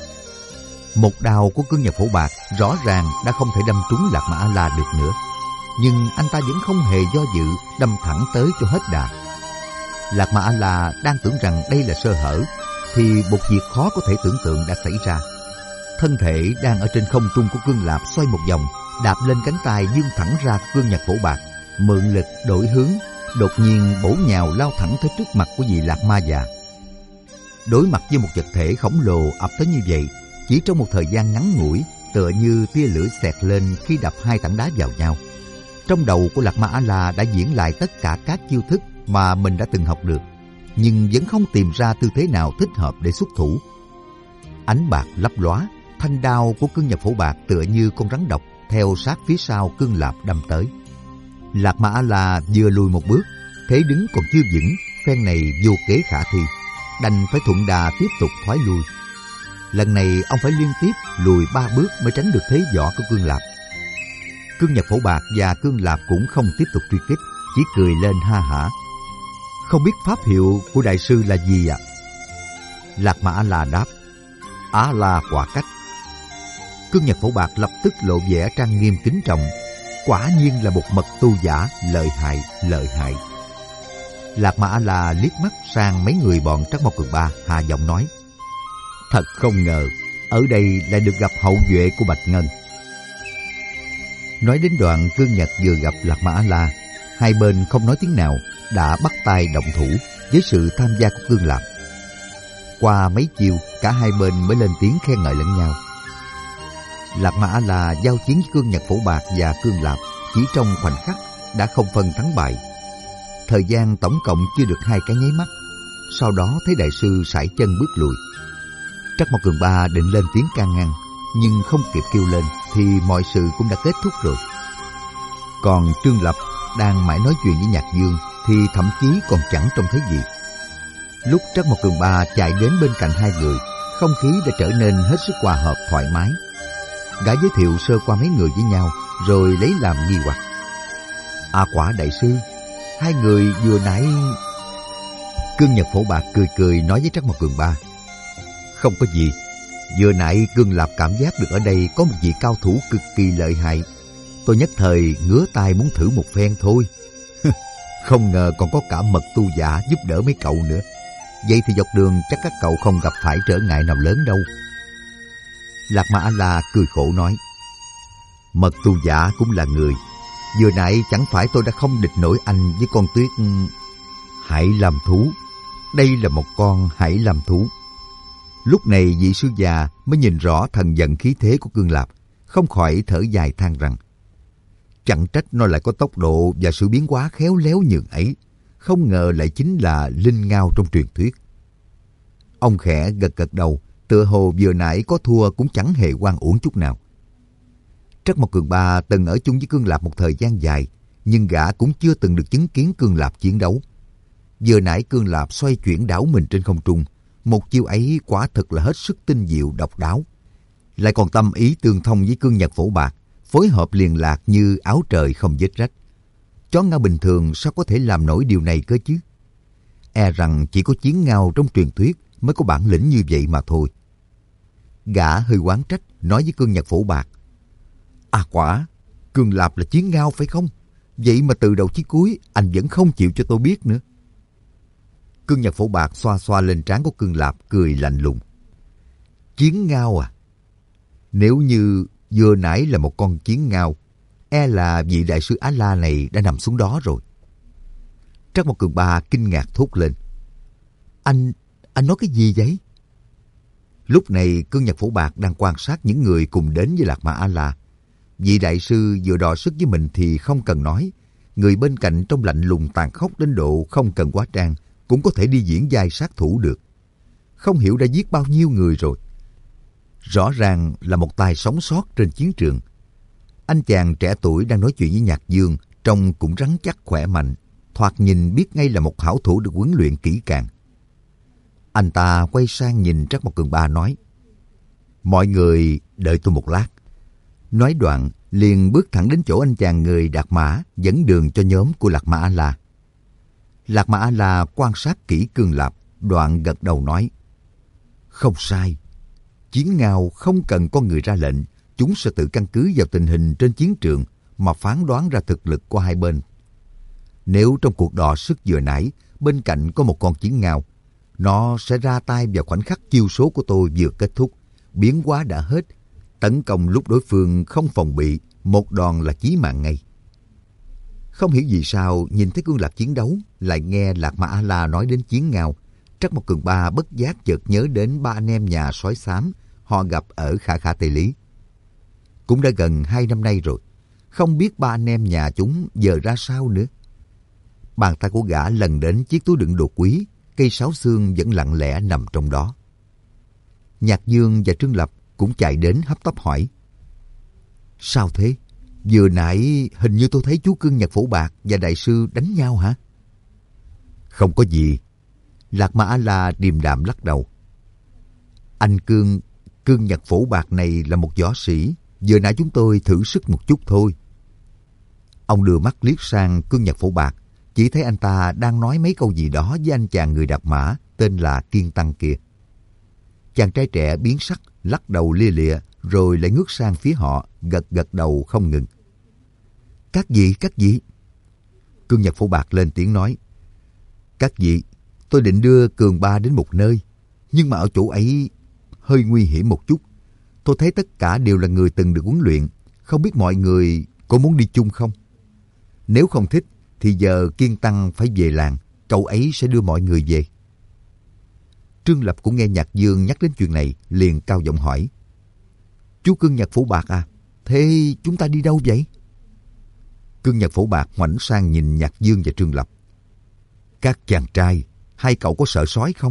Một đao của Cương Nhật Phổ Bạc rõ ràng đã không thể đâm trúng Lạc Ma A-la được nữa, nhưng anh ta vẫn không hề do dự, đâm thẳng tới cho hết đà. Lạc Ma A-la đang tưởng rằng đây là sơ hở, thì một việc khó có thể tưởng tượng đã xảy ra. Thân thể đang ở trên không trung của Cương Lạp xoay một vòng, đạp lên cánh tay vươn thẳng ra Cương Nhật Phổ Bạc, mượn lực đổi hướng, đột nhiên bổ nhào lao thẳng tới trước mặt của vị Lạc Ma già. Đối mặt với một vật thể khổng lồ ập tới như vậy, chỉ trong một thời gian ngắn ngủi, tựa như tia lửa xẹt lên khi đập hai tảng đá vào nhau. Trong đầu của Lạc Ma A-la đã diễn lại tất cả các chiêu thức mà mình đã từng học được, nhưng vẫn không tìm ra tư thế nào thích hợp để xuất thủ. Ánh bạc lấp lóa, thanh đao của Cương Nhật Phổ Bạc tựa như con rắn độc theo sát phía sau Cương Lạp đâm tới. Lạc Ma A-la vừa lùi một bước, thế đứng còn chưa vững, phen này vô kế khả thi, đành phải thuận đà tiếp tục thoái lui. Lần này ông phải liên tiếp lùi ba bước mới tránh được thế võ của Cương Lạp. Cương Nhật Phổ Bạc và Cương Lạp cũng không tiếp tục truy kích, chỉ cười lên ha hả: "Không biết pháp hiệu của đại sư là gì ạ?" Lạc Ma A-la đáp: "Á-la Quả Cách." Cương Nhật Phổ Bạc lập tức lộ vẻ trang nghiêm kính trọng: "Quả nhiên là một mật tu giả lợi hại, lợi hại." Lạc Ma A-la liếc mắt sang mấy người bọn Trắc Mộc Cường Ba, hạ giọng nói: "Thật không ngờ, ở đây lại được gặp hậu duệ của Bạch Ngân." Nói đến đoạn Cương Nhật vừa gặp Lạc Ma A-la, hai bên không nói tiếng nào, đã bắt tay động thủ với sự tham gia của Cương Lạp. Qua mấy chiêu, cả hai bên mới lên tiếng khen ngợi lẫn nhau. Lạc Ma A-la giao chiến với Cương Nhật Phổ Bạc và Cương Lạp chỉ trong khoảnh khắc đã không phân thắng bại. Thời gian tổng cộng chưa được hai cái nháy mắt, sau đó thấy đại sư sải chân bước lùi. Trắc Mộc Cường Ba định lên tiếng can ngăn, nhưng không kịp kêu lên thì mọi sự cũng đã kết thúc rồi. Còn Trương Lập đang mãi nói chuyện với Nhạc Dương thì thậm chí còn chẳng trông thấy gì. Lúc Trắc Mộc Cường Ba chạy đến bên cạnh hai người, không khí đã trở nên hết sức hòa hợp thoải mái. Gã giới thiệu sơ qua mấy người với nhau, rồi lấy làm nghi hoặc: "À Quả đại sư, hai người vừa nãy..." Cương Nhật Phổ Bạc cười cười nói với Trắc Mộc Cường Ba: "Không có gì, vừa nãy Cương Lạp cảm giác được ở đây có một vị cao thủ cực kỳ lợi hại. Tôi nhất thời ngứa tai muốn thử một phen thôi. Không ngờ còn có cả mật tu giả giúp đỡ mấy cậu nữa. Vậy thì dọc đường chắc các cậu không gặp phải trở ngại nào lớn đâu." Lạc Ma A-la cười khổ nói: "Mật tu giả cũng là người. Vừa nãy chẳng phải tôi đã không địch nổi anh với con tuyết hải làm thú. Đây là một con hải làm thú." Lúc này vị sư già mới nhìn rõ thần vận khí thế của Cương Lạp, không khỏi thở dài than rằng: Chẳng trách nó lại có tốc độ và sự biến hóa khéo léo nhường ấy. Không ngờ lại chính là linh ngao trong truyền thuyết. Ông khẽ gật gật đầu, tựa hồ vừa nãy có thua cũng chẳng hề oan uổng chút nào. Trắc Mộc Cường Ba từng ở chung với Cương Lạp một thời gian dài, nhưng gã cũng chưa từng được chứng kiến Cương Lạp chiến đấu. Vừa nãy Cương Lạp xoay chuyển đảo mình trên không trung, một chiêu ấy quả thực là hết sức tinh diệu độc đáo. Lại còn tâm ý tương thông với Cương Nhật Phổ Bạc, phối hợp liền lạc như áo trời không vết rách. Chó ngao bình thường sao có thể làm nổi điều này cơ chứ? E rằng chỉ có chiến ngao trong truyền thuyết mới có bản lĩnh như vậy mà thôi. Gã hơi oán trách nói với Cương Nhật Phổ Bạc: À quả, Cương Lạp là chiến ngao phải không? Vậy mà từ đầu chí cuối anh vẫn không chịu cho tôi biết nữa. Cương Nhật Phổ Bạc xoa xoa lên trán của Cương Lạp, cười lạnh lùng: Chiến ngao à? Nếu như vừa nãy là một con chiến ngao, e là vị đại sư Á La này đã nằm xuống đó rồi. Trắc Mộc Cường Ba kinh ngạc thốt lên: Anh, anh nói cái gì vậy? Lúc này Cương Nhật Phổ Bạc đang quan sát những người cùng đến với Lạc Ma A La. Vị đại sư vừa đọ sức với mình thì không cần nói. Người bên cạnh trong lạnh lùng tàn khốc đến độ không cần hóa trang cũng có thể đi diễn vai sát thủ được. Không hiểu đã giết bao nhiêu người rồi. Rõ ràng là một tài sống sót trên chiến trường. Anh chàng trẻ tuổi đang nói chuyện với Nhạc Dương, trông cũng rắn chắc khỏe mạnh, thoạt nhìn biết ngay là một hảo thủ được huấn luyện kỹ càng. Anh ta quay sang nhìn Trắc Mộc Cường Ba nói: Mọi người đợi tôi một lát. Nói đoạn liền bước thẳng đến chỗ anh chàng người Đạt Mã dẫn đường cho nhóm của Lạc Ma A La. Lạc Ma A La quan sát kỹ Cương Lạp, đoạn gật đầu nói: Không sai. Chiến ngao không cần con người ra lệnh, chúng sẽ tự căn cứ vào tình hình trên chiến trường mà phán đoán ra thực lực của hai bên. Nếu trong cuộc đọ sức vừa nãy bên cạnh có một con chiến ngao, nó sẽ ra tay vào khoảnh khắc chiêu số của tôi vừa kết thúc, biến hóa đã hết, tấn công lúc đối phương không phòng bị, một đòn là chí mạng ngay. Không hiểu vì sao nhìn thấy Cương Lạp chiến đấu, lại nghe Lạc Ma A La nói đến chiến ngao, Trắc Mộc Cường Ba bất giác chợt nhớ đến ba anh em nhà sói xám họ gặp ở Khả Khả Tây Lý. Cũng đã gần hai năm nay rồi, không biết ba anh em nhà chúng giờ ra sao nữa. Bàn tay của gã lần đến chiếc túi đựng đồ quý, cây sáo xương vẫn lặng lẽ nằm trong đó. Nhạc Dương và Trương Lập cũng chạy đến hấp tấp hỏi: Sao thế? Vừa nãy hình như tôi thấy chú Cương Nhật Phổ Bạc và đại sư đánh nhau hả? Không có gì. Lạc Ma A La điềm đạm lắc đầu. Anh Cương, Cương Nhật Phổ Bạc này là một võ sĩ, vừa nãy chúng tôi thử sức một chút thôi. Ông đưa mắt liếc sang Cương Nhật Phổ Bạc, chỉ thấy anh ta đang nói mấy câu gì đó với anh chàng người Đạt Mã tên là Kiên Tăng kia. Chàng trai trẻ biến sắc, lắc đầu lia lịa, rồi lại ngước sang phía họ, gật gật đầu không ngừng. Các vị, các vị. Cương Nhật Phổ Bạc lên tiếng nói: Các vị, tôi định đưa Cường Ba đến một nơi, nhưng mà ở chỗ ấy hơi nguy hiểm một chút. Tôi thấy tất cả đều là người từng được huấn luyện, không biết mọi người có muốn đi chung không? Nếu không thích, thì giờ Kiên Tăng phải về làng, cậu ấy sẽ đưa mọi người về. Trương Lập cũng nghe Nhạc Dương nhắc đến chuyện này, liền cao giọng hỏi: Chú Cương Nhật Phổ Bạc à, thế chúng ta đi đâu vậy? Cương Nhật Phổ Bạc ngoảnh sang nhìn Nhạc Dương và Trương Lập: Các chàng trai, hai cậu có sợ sói không?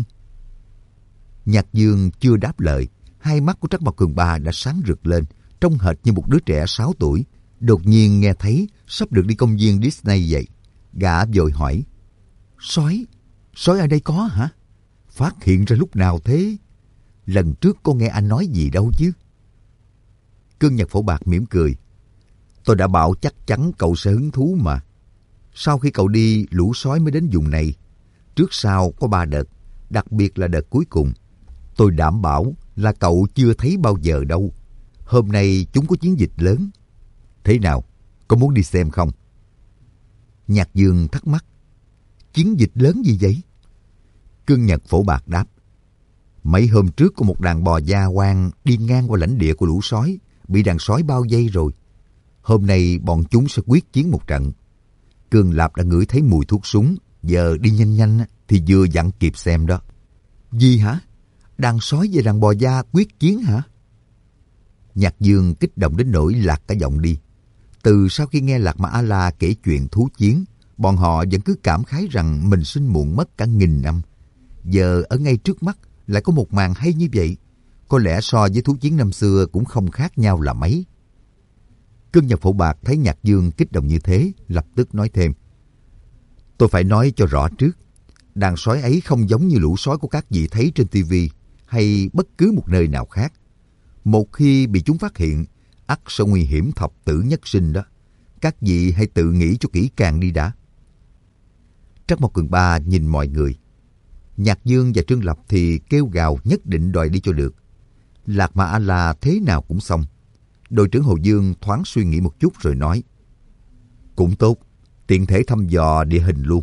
Nhạc Dương chưa đáp lời, hai mắt của Trắc Mộc Cường Ba đã sáng rực lên, trông hệt như một đứa trẻ sáu tuổi. Đột nhiên nghe thấy sắp được đi công viên Disney vậy. Gã vội hỏi: Sói? Sói ở đây có hả? Phát hiện ra lúc nào thế? Lần trước cô nghe anh nói gì đâu chứ? Cương Nhật Phổ Bạc mỉm cười: Tôi đã bảo chắc chắn cậu sẽ hứng thú mà. Sau khi cậu đi, lũ sói mới đến vùng này. Trước sau có ba đợt, đặc biệt là đợt cuối cùng. Tôi đảm bảo là cậu chưa thấy bao giờ đâu. Hôm nay chúng có chiến dịch lớn. Thế nào, có muốn đi xem không? Nhạc Dương thắc mắc: Chiến dịch lớn gì vậy? Cương Nhật Phổ Bạc đáp: Mấy hôm trước có một đàn bò da hoang đi ngang qua lãnh địa của lũ sói, bị đàn sói bao vây rồi. Hôm nay bọn chúng sẽ quyết chiến một trận. Cương Lạp đã ngửi thấy mùi thuốc súng, giờ đi nhanh nhanh thì vừa dặn kịp xem đó. Gì hả? Đàn sói và đàn bò da quyết chiến hả? Nhạc Dương kích động đến nỗi lạc cả giọng đi. Từ sau khi nghe Lạc Ma A-la kể chuyện thú chiến, bọn họ vẫn cứ cảm khái rằng mình sinh muộn mất cả nghìn năm. Giờ ở ngay trước mắt lại có một màn hay như vậy. Có lẽ so với thú chiến năm xưa cũng không khác nhau là mấy. Cương Nhật Phổ Bạc thấy Nhạc Dương kích động như thế, lập tức nói thêm. Tôi phải nói cho rõ trước, đàn sói ấy không giống như lũ sói của các vị thấy trên tivi hay bất cứ một nơi nào khác. Một khi bị chúng phát hiện, ắt sẽ nguy hiểm thập tử nhất sinh đó. Các vị hãy tự nghĩ cho kỹ càng đi đã. Trắc Mộc Cường Ba nhìn mọi người. Nhạc Dương và Trương Lập thì kêu gào nhất định đòi đi cho được. Lạc Ma A-la thế nào cũng xong. Đội trưởng Hồ Dương thoáng suy nghĩ một chút rồi nói. Cũng tốt, tiện thể thăm dò địa hình luôn.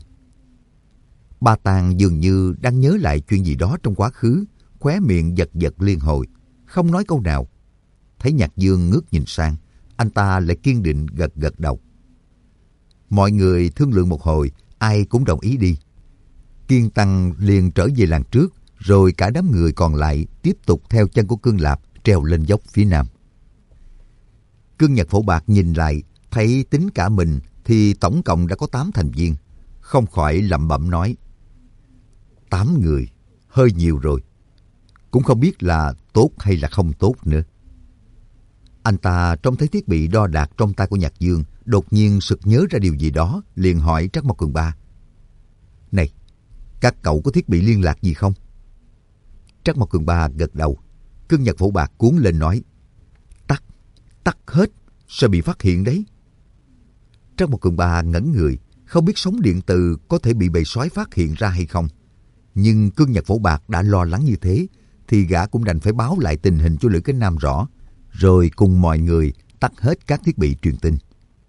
Ba Tàng dường như đang nhớ lại chuyện gì đó trong quá khứ, khóe miệng giật giật liên hồi, không nói câu nào. Thấy Nhạc Dương ngước nhìn sang, anh ta lại kiên định gật gật đầu. Mọi người thương lượng một hồi, ai cũng đồng ý đi. Kiên Tăng liền trở về làng trước, rồi cả đám người còn lại tiếp tục theo chân của Cương Lạp trèo lên dốc phía nam. Cương Nhật Phổ Bạc nhìn lại, thấy tính cả mình thì tổng cộng đã có tám thành viên, không khỏi lẩm bẩm nói. Tám người, hơi nhiều rồi. Cũng không biết là tốt hay là không tốt nữa. Anh ta trông thấy thiết bị đo đạc trong tay của Nhạc Dương, đột nhiên sực nhớ ra điều gì đó, liền hỏi Trắc Mộc Cường Ba. Này, các cậu có thiết bị liên lạc gì không? Trắc Mộc Cường Ba gật đầu. Cương Nhật Phổ Bạc cuốn lên nói. Tắt, tắt hết, sẽ bị phát hiện đấy. Trắc Mộc Cường Ba ngẩn người, không biết sóng điện từ có thể bị bầy sói phát hiện ra hay không. Nhưng Cương Nhật Phổ Bạc đã lo lắng như thế, thì gã cũng đành phải báo lại tình hình cho Lữ Cái Nam rõ, rồi cùng mọi người tắt hết các thiết bị truyền tin.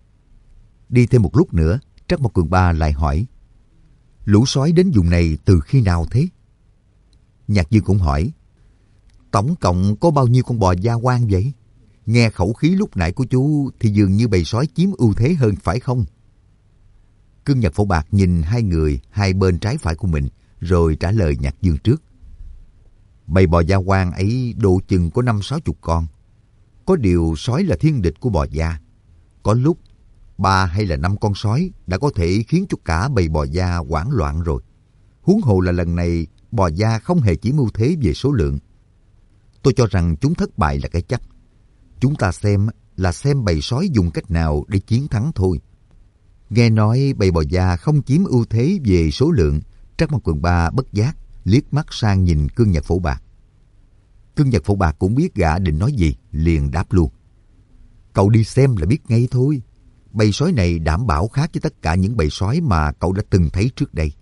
Đi thêm một lúc nữa, Trắc Mộc Cường Ba lại hỏi. Lũ sói đến vùng này từ khi nào thế? Nhạc Dương cũng hỏi. Tổng cộng có bao nhiêu con bò da quang vậy? Nghe khẩu khí lúc nãy của chú thì dường như bầy sói chiếm ưu thế hơn phải không? Cương Nhật Phổ Bạc nhìn hai người hai bên trái phải của mình, rồi trả lời Nhạc Dương trước. Bầy bò da quang ấy độ chừng có năm sáu chục con. Có điều sói là thiên địch của bò da. Có lúc ba hay là năm con sói đã có thể khiến cho cả bầy bò da hoảng loạn rồi. Huống hồ là lần này bò da không hề chiếm ưu thế về số lượng. Tôi cho rằng chúng thất bại là cái chắc. Chúng ta xem là xem bầy sói dùng cách nào để chiến thắng thôi. Nghe nói bầy bò da không chiếm ưu thế về số lượng, Trắc Mộc Cường Ba bất giác liếc mắt sang nhìn Cương Nhật Phổ Bạc. Cương Nhật Phổ Bạc cũng biết gã định nói gì, liền đáp luôn. Cậu đi xem là biết ngay thôi. Bầy sói này đảm bảo khác với tất cả những bầy sói mà cậu đã từng thấy trước đây.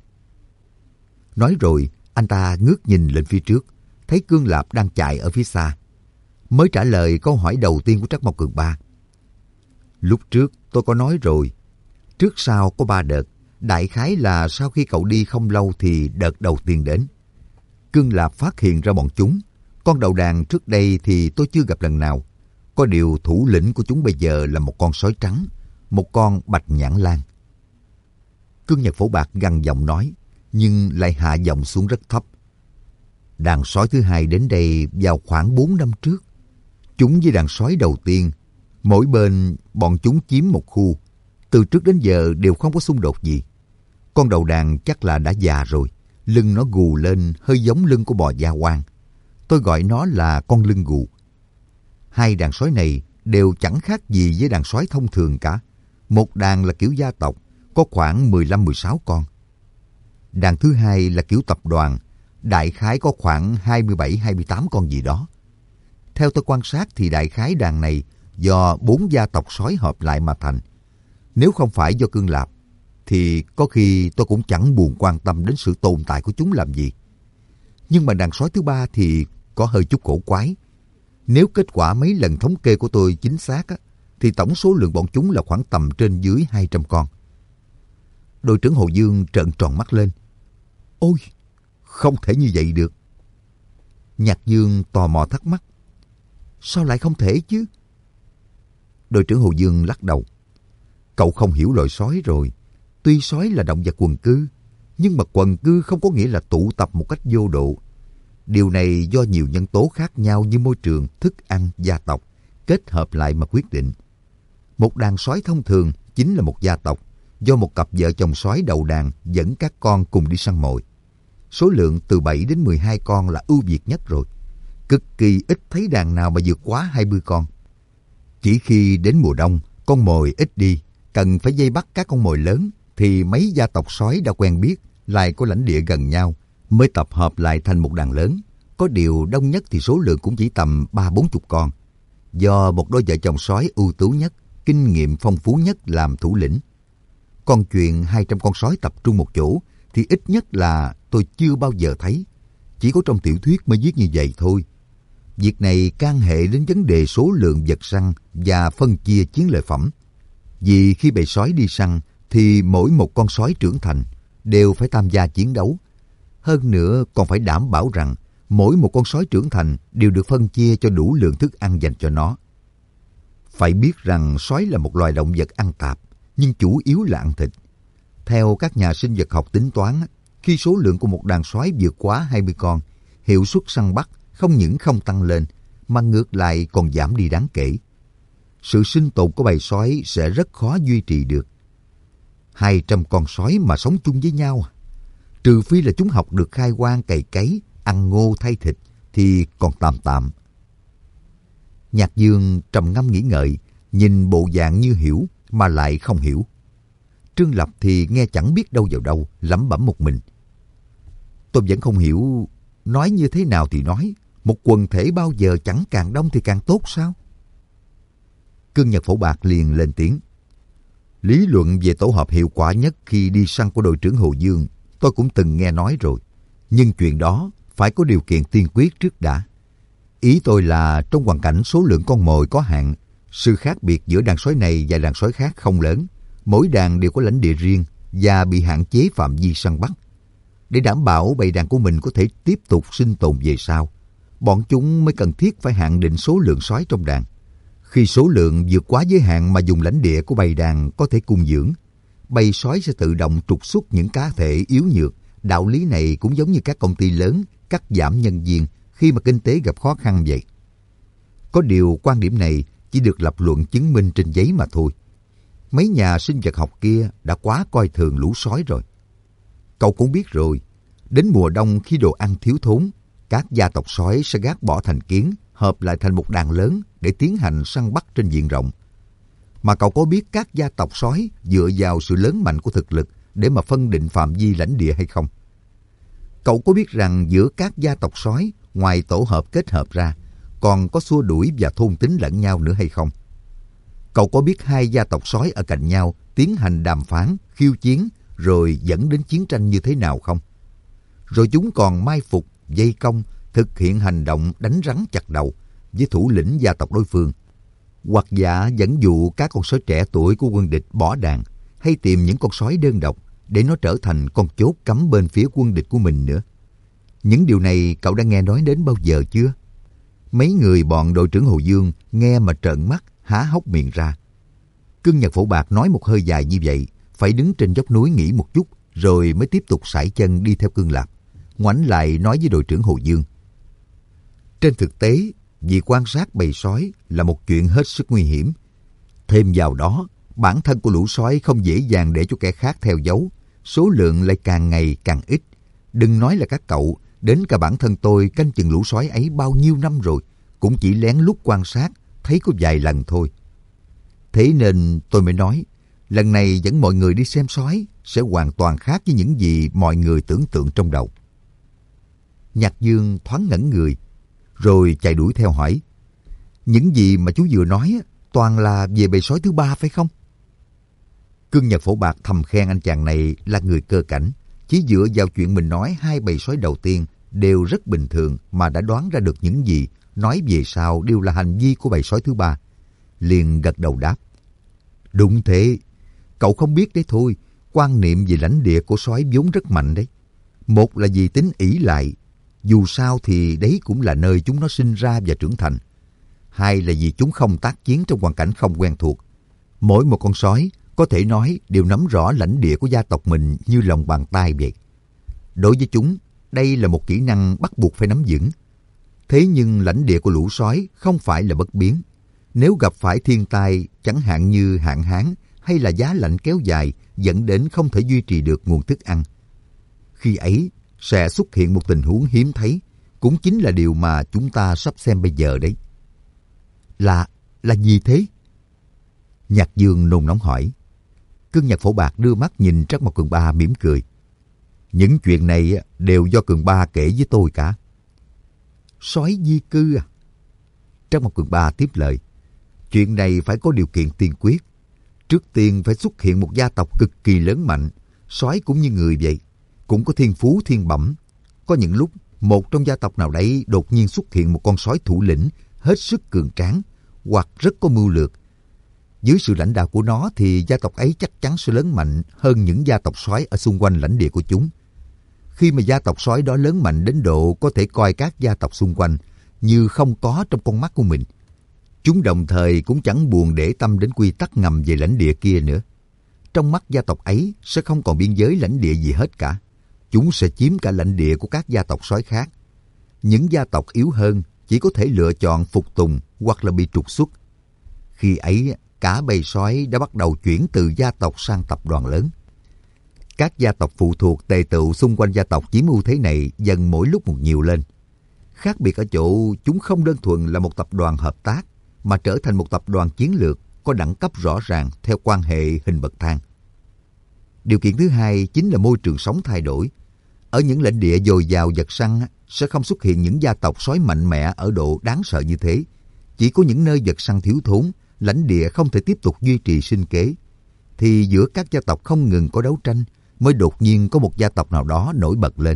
Nói rồi, anh ta ngước nhìn lên phía trước, thấy Cương Lạp đang chạy ở phía xa. Mới trả lời câu hỏi đầu tiên của Trắc Mộc Cường Ba. Lúc trước tôi có nói rồi, trước sau có ba đợt, đại khái là sau khi cậu đi không lâu thì đợt đầu tiên đến. Cương Lạp phát hiện ra bọn chúng. Con đầu đàn trước đây thì tôi chưa gặp lần nào. Có điều thủ lĩnh của chúng bây giờ là một con sói trắng, một con bạch nhãn lan. Cương Nhật Phổ Bạc gằn giọng nói, nhưng lại hạ giọng xuống rất thấp. Đàn sói thứ hai đến đây vào khoảng bốn năm trước. Chúng với đàn sói đầu tiên, mỗi bên bọn chúng chiếm một khu. Từ trước đến giờ đều không có xung đột gì. Con đầu đàn chắc là đã già rồi, lưng nó gù lên hơi giống lưng của bò da quang. Tôi gọi nó là con lưng gù. Hai đàn sói này đều chẳng khác gì với đàn sói thông thường cả. Một đàn là kiểu gia tộc, có khoảng mười lăm mười sáu con. Đàn thứ hai là kiểu tập đoàn, đại khái có khoảng hai mươi bảy hai mươi tám con gì đó. Theo tôi quan sát thì đại khái đàn này do bốn gia tộc sói hợp lại mà thành. Nếu không phải do Cương Lạp, thì có khi tôi cũng chẳng buồn quan tâm đến sự tồn tại của chúng làm gì. Nhưng mà đàn sói thứ ba thì có hơi chút cổ quái. Nếu kết quả mấy lần thống kê của tôi chính xác á, thì tổng số lượng bọn chúng là khoảng tầm trên dưới hai trăm con. Đội trưởng Hồ Dương trợn tròn mắt lên. Ôi, không thể như vậy được. Nhạc Dương tò mò thắc mắc. Sao lại không thể chứ? Đội trưởng Hồ Dương lắc đầu. Cậu không hiểu loài sói rồi. Tuy sói là động vật quần cư, nhưng mà quần cư không có nghĩa là tụ tập một cách vô độ. Điều này do nhiều nhân tố khác nhau như môi trường, thức ăn, gia tộc kết hợp lại mà quyết định. Một đàn sói thông thường chính là một gia tộc, do một cặp vợ chồng sói đầu đàn dẫn các con cùng đi săn mồi. Số lượng từ bảy đến mười hai con là ưu việt nhất rồi. Cực kỳ ít thấy đàn nào mà vượt quá hai mươi con. Chỉ khi đến mùa đông, con mồi ít đi, cần phải vây bắt các con mồi lớn, thì mấy gia tộc sói đã quen biết, lại có lãnh địa gần nhau, mới tập hợp lại thành một đàn lớn. Có điều đông nhất thì số lượng cũng chỉ tầm ba bốn chục con. Do một đôi vợ chồng sói ưu tú nhất, kinh nghiệm phong phú nhất làm thủ lĩnh. Còn chuyện hai trăm con sói tập trung một chỗ thì ít nhất là tôi chưa bao giờ thấy. Chỉ có trong tiểu thuyết mới viết như vậy thôi. Việc này can hệ đến vấn đề số lượng vật săn và phân chia chiến lợi phẩm. Vì khi bầy sói đi săn thì mỗi một con sói trưởng thành đều phải tham gia chiến đấu. Hơn nữa còn phải đảm bảo rằng mỗi một con sói trưởng thành đều được phân chia cho đủ lượng thức ăn dành cho nó. Phải biết rằng sói là một loài động vật ăn tạp, nhưng chủ yếu là ăn thịt. Theo các nhà sinh vật học tính toán, khi số lượng của một đàn sói vượt quá hai mươi con, hiệu suất săn bắt không những không tăng lên, mà ngược lại còn giảm đi đáng kể. Sự sinh tồn của bầy sói sẽ rất khó duy trì được. Hai trăm con sói mà sống chung với nhau, trừ phi là chúng học được khai hoang cày cấy, ăn ngô thay thịt, thì còn tạm tạm. Nhạc Dương trầm ngâm nghĩ ngợi, nhìn bộ dạng như hiểu mà lại không hiểu. Trương Lập thì nghe chẳng biết đâu vào đâu, lẩm bẩm một mình. Tôi vẫn không hiểu, nói như thế nào thì nói, một quần thể bao giờ chẳng càng đông thì càng tốt sao? Cương Nhật Phổ Bạc liền lên tiếng. Lý luận về tổ hợp hiệu quả nhất khi đi săn của đội trưởng Hồ Dương, tôi cũng từng nghe nói rồi. Nhưng chuyện đó phải có điều kiện tiên quyết trước đã. Ý tôi là trong hoàn cảnh số lượng con mồi có hạn, sự khác biệt giữa đàn sói này và đàn sói khác không lớn. Mỗi đàn đều có lãnh địa riêng và bị hạn chế phạm vi săn bắt. Để đảm bảo bầy đàn của mình có thể tiếp tục sinh tồn về sau, bọn chúng mới cần thiết phải hạn định số lượng sói trong đàn. Khi số lượng vượt quá giới hạn mà dùng lãnh địa của bầy đàn có thể cung dưỡng, bầy sói sẽ tự động trục xuất những cá thể yếu nhược. Đạo lý này cũng giống như các công ty lớn cắt giảm nhân viên khi mà kinh tế gặp khó khăn vậy. Có điều quan điểm này chỉ được lập luận chứng minh trên giấy mà thôi. Mấy nhà sinh vật học kia đã quá coi thường lũ sói rồi. Cậu cũng biết rồi, đến mùa đông khi đồ ăn thiếu thốn, các gia tộc sói sẽ gác bỏ thành kiến, hợp lại thành một đàn lớn để tiến hành săn bắt trên diện rộng. Mà cậu có biết các gia tộc sói dựa vào sự lớn mạnh của thực lực để mà phân định phạm vi lãnh địa hay không? Cậu có biết rằng giữa các gia tộc sói, ngoài tổ hợp kết hợp ra, còn có xua đuổi và thôn tính lẫn nhau nữa hay không? Cậu có biết hai gia tộc sói ở cạnh nhau tiến hành đàm phán, khiêu chiến, rồi dẫn đến chiến tranh như thế nào không? Rồi chúng còn mai phục, vây công, thực hiện hành động đánh rắn chặt đầu với thủ lĩnh gia tộc đối phương. Hoặc giả dẫn dụ các con sói trẻ tuổi của quân địch bỏ đàn, hay tìm những con sói đơn độc để nó trở thành con chốt cắm bên phía quân địch của mình nữa. Những điều này cậu đã nghe nói đến bao giờ chưa? Mấy người bọn đội trưởng Hồ Dương nghe mà trợn mắt, há hốc miệng ra. Cương Nhật Phổ Bạc nói một hơi dài như vậy, phải đứng trên dốc núi nghỉ một chút, rồi mới tiếp tục sải chân đi theo Cương Lạp. Ngoảnh lại nói với đội trưởng Hồ Dương. Trên thực tế, việc quan sát bầy sói là một chuyện hết sức nguy hiểm. Thêm vào đó, bản thân của lũ sói không dễ dàng để cho kẻ khác theo dấu, số lượng lại càng ngày càng ít. Đừng nói là các cậu, đến cả bản thân tôi canh chừng lũ sói ấy bao nhiêu năm rồi, cũng chỉ lén lút quan sát, thấy có vài lần thôi. Thế nên tôi mới nói, lần này dẫn mọi người đi xem sói sẽ hoàn toàn khác với những gì mọi người tưởng tượng trong đầu. Nhạc Dương thoáng ngẩn người, rồi chạy đuổi theo hỏi, những gì mà chú vừa nói toàn là về bầy sói thứ ba phải không? Cương Nhật Phổ Bạc thầm khen anh chàng này là người cơ cảnh, chỉ dựa vào chuyện mình nói hai bầy sói đầu tiên đều rất bình thường mà đã đoán ra được những gì nói về sau đều là hành vi của bầy sói thứ ba. Liền gật đầu đáp, đúng thế, cậu không biết đấy thôi, quan niệm về lãnh địa của sói vốn rất mạnh đấy. Một là vì tính ỷ lại, dù sao thì đấy cũng là nơi chúng nó sinh ra và trưởng thành. Hai là vì chúng không tác chiến trong hoàn cảnh không quen thuộc. Mỗi một con sói có thể nói đều nắm rõ lãnh địa của gia tộc mình như lòng bàn tay vậy. Đối với chúng, đây là một kỹ năng bắt buộc phải nắm vững. Thế nhưng lãnh địa của lũ sói không phải là bất biến. Nếu gặp phải thiên tai chẳng hạn như hạn hán hay là giá lạnh kéo dài dẫn đến không thể duy trì được nguồn thức ăn, khi ấy sẽ xuất hiện một tình huống hiếm thấy, cũng chính là điều mà chúng ta sắp xem bây giờ đấy. Là, là gì thế? Nhạc Dương nôn nóng hỏi. Cương Nhật Phổ Bạc đưa mắt nhìn Trắc Mộc Cường Ba mỉm cười. Những chuyện này đều do Cường Ba kể với tôi cả. Soái di cư à? Trắc Mộc Cường Ba tiếp lời. Chuyện này phải có điều kiện tiên quyết. Trước tiên phải xuất hiện một gia tộc cực kỳ lớn mạnh. Soái cũng như người vậy, cũng có thiên phú thiên bẩm. Có những lúc một trong gia tộc nào đấy đột nhiên xuất hiện một con sói thủ lĩnh hết sức cường tráng hoặc rất có mưu lược. Dưới sự lãnh đạo của nó thì gia tộc ấy chắc chắn sẽ lớn mạnh hơn những gia tộc sói ở xung quanh lãnh địa của chúng. Khi mà gia tộc sói đó lớn mạnh đến độ có thể coi các gia tộc xung quanh như không có trong con mắt của mình, chúng đồng thời cũng chẳng buồn để tâm đến quy tắc ngầm về lãnh địa kia nữa. Trong mắt gia tộc ấy sẽ không còn biên giới lãnh địa gì hết cả. Chúng sẽ chiếm cả lãnh địa của các gia tộc sói khác. Những gia tộc yếu hơn chỉ có thể lựa chọn phục tùng hoặc là bị trục xuất. Khi ấy, cả bầy sói đã bắt đầu chuyển từ gia tộc sang tập đoàn lớn. Các gia tộc phụ thuộc tề tựu xung quanh gia tộc chiếm ưu thế này dần mỗi lúc một nhiều lên. Khác biệt ở chỗ chúng không đơn thuần là một tập đoàn hợp tác, mà trở thành một tập đoàn chiến lược có đẳng cấp rõ ràng theo quan hệ hình bậc thang. Điều kiện thứ hai chính là môi trường sống thay đổi. Ở những lãnh địa dồi dào vật săn sẽ không xuất hiện những gia tộc sói mạnh mẽ ở độ đáng sợ như thế. Chỉ có những nơi vật săn thiếu thốn, lãnh địa không thể tiếp tục duy trì sinh kế, thì giữa các gia tộc không ngừng có đấu tranh, mới đột nhiên có một gia tộc nào đó nổi bật lên.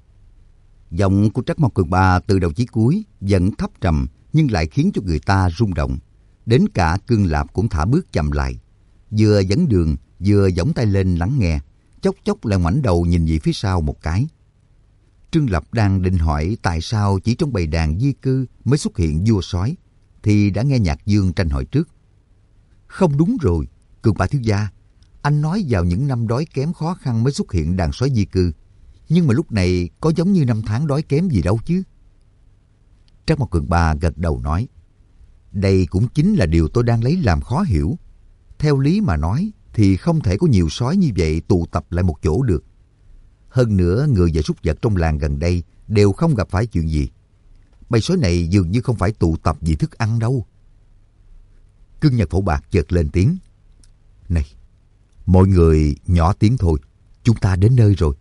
Giọng của Trắc Mộc Cường Ba từ đầu chí cuối vẫn thấp trầm nhưng lại khiến cho người ta rung động. Đến cả Cương Lạp cũng thả bước chậm lại, vừa dẫn đường vừa giỏng tay lên lắng nghe, chốc chốc lại ngoảnh đầu nhìn về phía sau một cái. Trương Lập đang định hỏi tại sao chỉ trong bầy đàn di cư mới xuất hiện vua sói, thì đã nghe Nhạc Dương tranh hỏi trước. Không đúng rồi, Cường Ba thiếu gia, anh nói vào những năm đói kém khó khăn mới xuất hiện đàn sói di cư, nhưng mà lúc này có giống như năm tháng đói kém gì đâu chứ. Trắc Mộc Cường Ba gật đầu nói, đây cũng chính là điều tôi đang lấy làm khó hiểu. Theo lý mà nói thì không thể có nhiều sói như vậy tụ tập lại một chỗ được. Hơn nữa người và súc vật trong làng gần đây đều không gặp phải chuyện gì. Bầy sói này dường như không phải tụ tập vì thức ăn đâu. Cương Nhật Phổ Bạc chợt lên tiếng. Này, mọi người nhỏ tiếng thôi, chúng ta đến nơi rồi.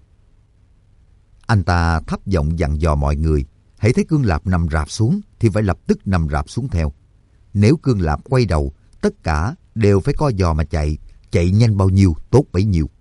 Anh ta thấp giọng dặn dò mọi người, hãy thấy Cương Lạp nằm rạp xuống thì phải lập tức nằm rạp xuống theo. Nếu Cương Lạp quay đầu, tất cả đều phải co giò mà chạy, chạy nhanh bao nhiêu tốt bấy nhiêu.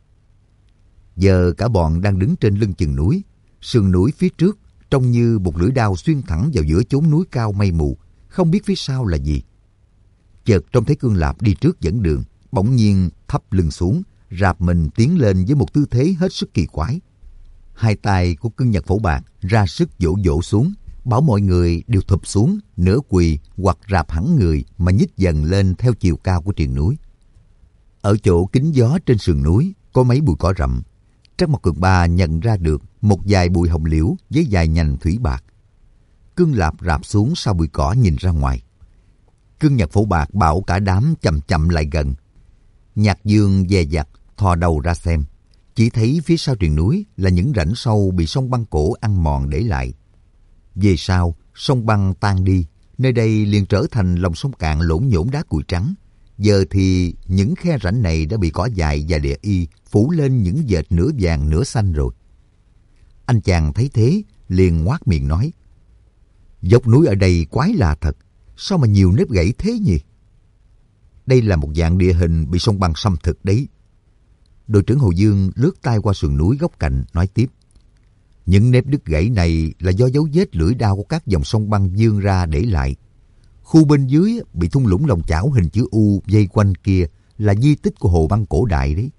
Giờ cả bọn đang đứng trên lưng chừng núi, sườn núi phía trước trông như một lưỡi đao xuyên thẳng vào giữa chốn núi cao mây mù, không biết phía sau là gì. Chợt trông thấy Cương Lạp đi trước dẫn đường, bỗng nhiên thấp lưng xuống, rạp mình tiến lên với một tư thế hết sức kỳ quái. Hai tay của Cương Nhật Phổ Bạc ra sức vỗ vỗ xuống, bảo mọi người đều thụp xuống, nửa quỳ hoặc rạp hẳn người mà nhích dần lên theo chiều cao của triền núi. Ở chỗ kính gió trên sườn núi có mấy bụi cỏ rậm. Trắc Mộc Cường Ba nhận ra được một vài bụi hồng liễu với vài nhành thủy bạc. Cương Lạp rạp xuống sau bụi cỏ nhìn ra ngoài. Cương Nhật Phổ Bạc bảo cả đám chậm chậm lại gần. Nhạc Dương dè dặt thò đầu ra xem, chỉ thấy phía sau triền núi là những rãnh sâu bị sông băng cổ ăn mòn để lại. Về sau, sông băng tan đi, nơi đây liền trở thành lòng sông cạn lổn nhổn đá cuội trắng. Giờ thì những khe rãnh này đã bị cỏ dại và địa y phủ lên những vệt nửa vàng nửa xanh rồi. Anh chàng thấy thế, liền ngoác miệng nói, dốc núi ở đây quái lạ thật, sao mà nhiều nếp gãy thế nhỉ? Đây là một dạng địa hình bị sông băng xâm thực đấy. Đội trưởng Hồ Dương lướt tay qua sườn núi góc cạnh, nói tiếp, những nếp đứt gãy này là do dấu vết lưỡi đao của các dòng sông băng vươn ra để lại. Khu bên dưới bị thung lũng lòng chảo hình chữ U dây quanh kia là di tích của hồ băng cổ đại đấy.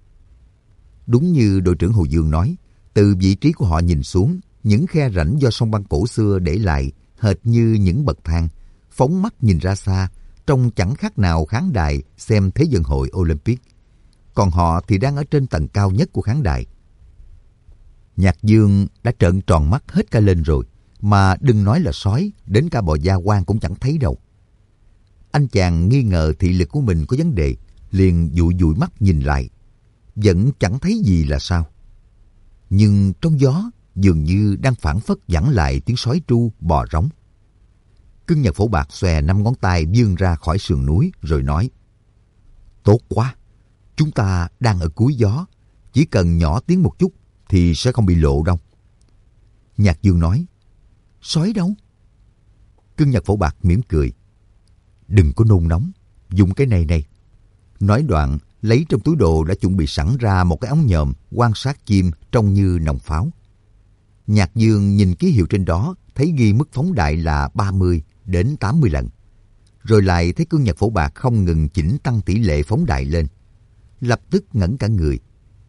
Đúng như đội trưởng Hồ Dương nói, từ vị trí của họ nhìn xuống, những khe rãnh do sông băng cổ xưa để lại hệt như những bậc thang, phóng mắt nhìn ra xa, trông chẳng khác nào khán đài xem Thế vận hội Olympic. Còn họ thì đang ở trên tầng cao nhất của khán đài. Nhạc Dương đã trợn tròn mắt hết cả lên rồi, mà đừng nói là sói, đến cả bò gia quan cũng chẳng thấy đâu. Anh chàng nghi ngờ thị lực của mình có vấn đề, liền dụi dụi mắt nhìn lại. Vẫn chẳng thấy gì là sao. Nhưng trong gió dường như đang phảng phất vẳng lại tiếng sói tru bò rống. Cưng Nhật Phổ Bạc xòe năm ngón tay vươn ra khỏi sườn núi rồi nói: Tốt quá, chúng ta đang ở cuối gió, chỉ cần nhỏ tiếng một chút thì sẽ không bị lộ đâu. Nhạc Dương nói: Sói đâu? Cưng Nhật Phổ Bạc mỉm cười: Đừng có nôn nóng, dùng cái này này. Nói đoạn, lấy trong túi đồ đã chuẩn bị sẵn ra một cái ống nhòm quan sát chim trông như nòng pháo. Nhạc Dương nhìn ký hiệu trên đó, thấy ghi mức phóng đại là ba mươi đến tám mươi lần. Rồi lại thấy Cưng Nhật Phổ Bạc không ngừng chỉnh tăng tỷ lệ phóng đại lên. Lập tức ngẩn cả người.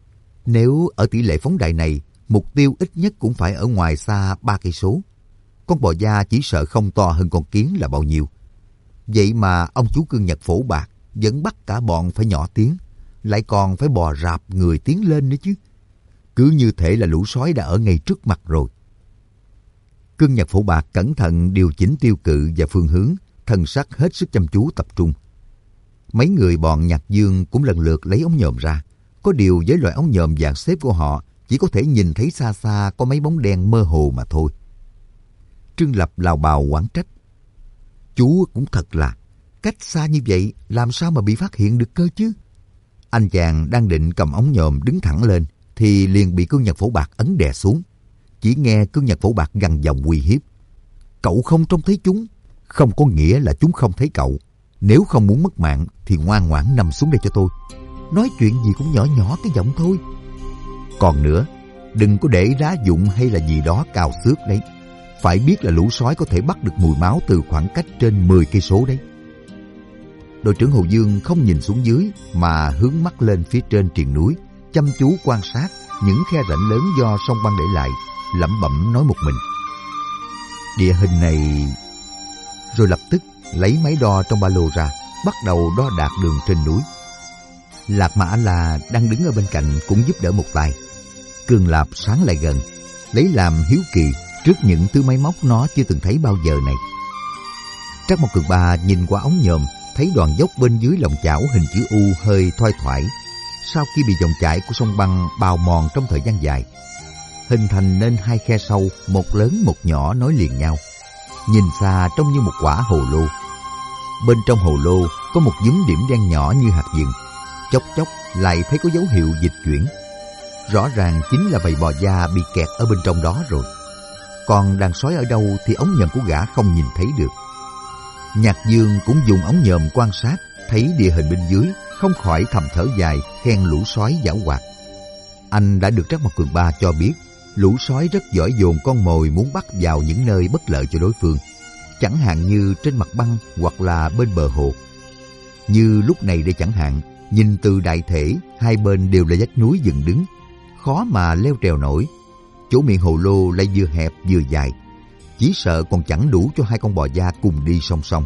Nếu ở tỷ lệ phóng đại này, mục tiêu ít nhất cũng phải ở ngoài xa ba cây số. Con bò da chỉ sợ không to hơn con kiến là bao nhiêu. Vậy mà ông chú Cưng Nhật Phổ Bạc vẫn bắt cả bọn phải nhỏ tiếng, lại còn phải bò rạp người tiến lên nữa chứ. Cứ như thể là lũ sói đã ở ngay trước mặt rồi. Cưng Nhật Phổ Bạc cẩn thận điều chỉnh tiêu cự và phương hướng, thần sắc hết sức chăm chú tập trung. Mấy người bọn Nhạc Dương cũng lần lượt lấy ống nhòm ra. Có điều với loại ống nhòm dạng xếp của họ, chỉ có thể nhìn thấy xa xa có mấy bóng đen mơ hồ mà thôi. Trương Lập lào bào oán trách: Chú cũng thật là, cách xa như vậy làm sao mà bị phát hiện được cơ chứ? Anh chàng đang định cầm ống nhòm đứng thẳng lên thì liền bị Cưng Nhật Phổ Bạc ấn đè xuống. Chỉ nghe Cưng Nhật Phổ Bạc gằn giọng uy hiếp: Cậu không trông thấy chúng, không có nghĩa là chúng không thấy cậu. Nếu không muốn mất mạng thì ngoan ngoãn nằm xuống đây cho tôi. Nói chuyện gì cũng nhỏ nhỏ cái giọng thôi. Còn nữa, đừng có để đá dụng hay là gì đó cào xước đấy. Phải biết là lũ sói có thể bắt được mùi máu từ khoảng cách trên mười cây số đấy. Đội trưởng Hồ Dương không nhìn xuống dưới mà hướng mắt lên phía trên triền núi, chăm chú quan sát những khe rãnh lớn do sông băng để lại, lẩm bẩm nói một mình: Địa hình này... Rồi lập tức lấy máy đo trong ba lô ra, bắt đầu đo đạc đường trên núi. Lạc Mã là đang đứng ở bên cạnh cũng giúp đỡ một tay. Cường Lạp sáng lại gần, lấy làm hiếu kỳ trước những thứ máy móc nó chưa từng thấy bao giờ này. Trắc Mộc Cường Ba nhìn qua ống nhòm, thấy đoạn dốc bên dưới lòng chảo hình chữ U hơi thoai thoải, sau khi bị dòng chảy của sông băng bào mòn trong thời gian dài, hình thành nên hai khe sâu, một lớn một nhỏ nối liền nhau. Nhìn xa trông như một quả hồ lô. Bên trong hồ lô có một nhúm điểm đen nhỏ như hạt vừng, chốc chốc lại thấy có dấu hiệu dịch chuyển. Rõ ràng chính là bầy bò da bị kẹt ở bên trong đó rồi. Còn đàn sói ở đâu thì ống nhòm của gã không nhìn thấy được. Nhạc Dương cũng dùng ống nhòm quan sát, thấy địa hình bên dưới, không khỏi thầm thở dài, khen lũ sói giảo hoạt. Anh đã được Trắc Mộc Cường Ba cho biết, lũ sói rất giỏi dồn con mồi muốn bắt vào những nơi bất lợi cho đối phương, chẳng hạn như trên mặt băng hoặc là bên bờ hồ. Như lúc này đây chẳng hạn, nhìn từ đại thể, hai bên đều là vách núi dựng đứng, khó mà leo trèo nổi. Chỗ miệng hồ lô lại vừa hẹp vừa dài, chỉ sợ còn chẳng đủ cho hai con bò da cùng đi song song.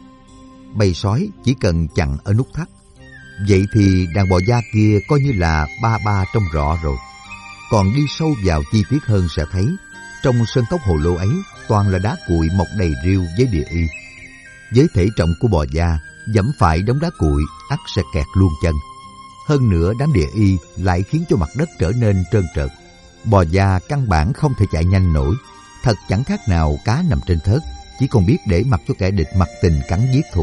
Bầy sói chỉ cần chặn ở nút thắt, vậy thì đàn bò da kia coi như là ba ba trong rõ rồi. Còn đi sâu vào chi tiết hơn sẽ thấy, trong sơn cốc hồ lô ấy toàn là đá cuội mọc đầy rêu với địa y. Với thể trọng của bò da, dẫm phải đống đá cuội ắt sẽ kẹt luôn chân. Hơn nữa đám địa y lại khiến cho mặt đất trở nên trơn trượt. Bò da căn bản không thể chạy nhanh nổi, thật chẳng khác nào cá nằm trên thớt, chỉ còn biết để mặc cho kẻ địch mặc tình cắn giết thôi.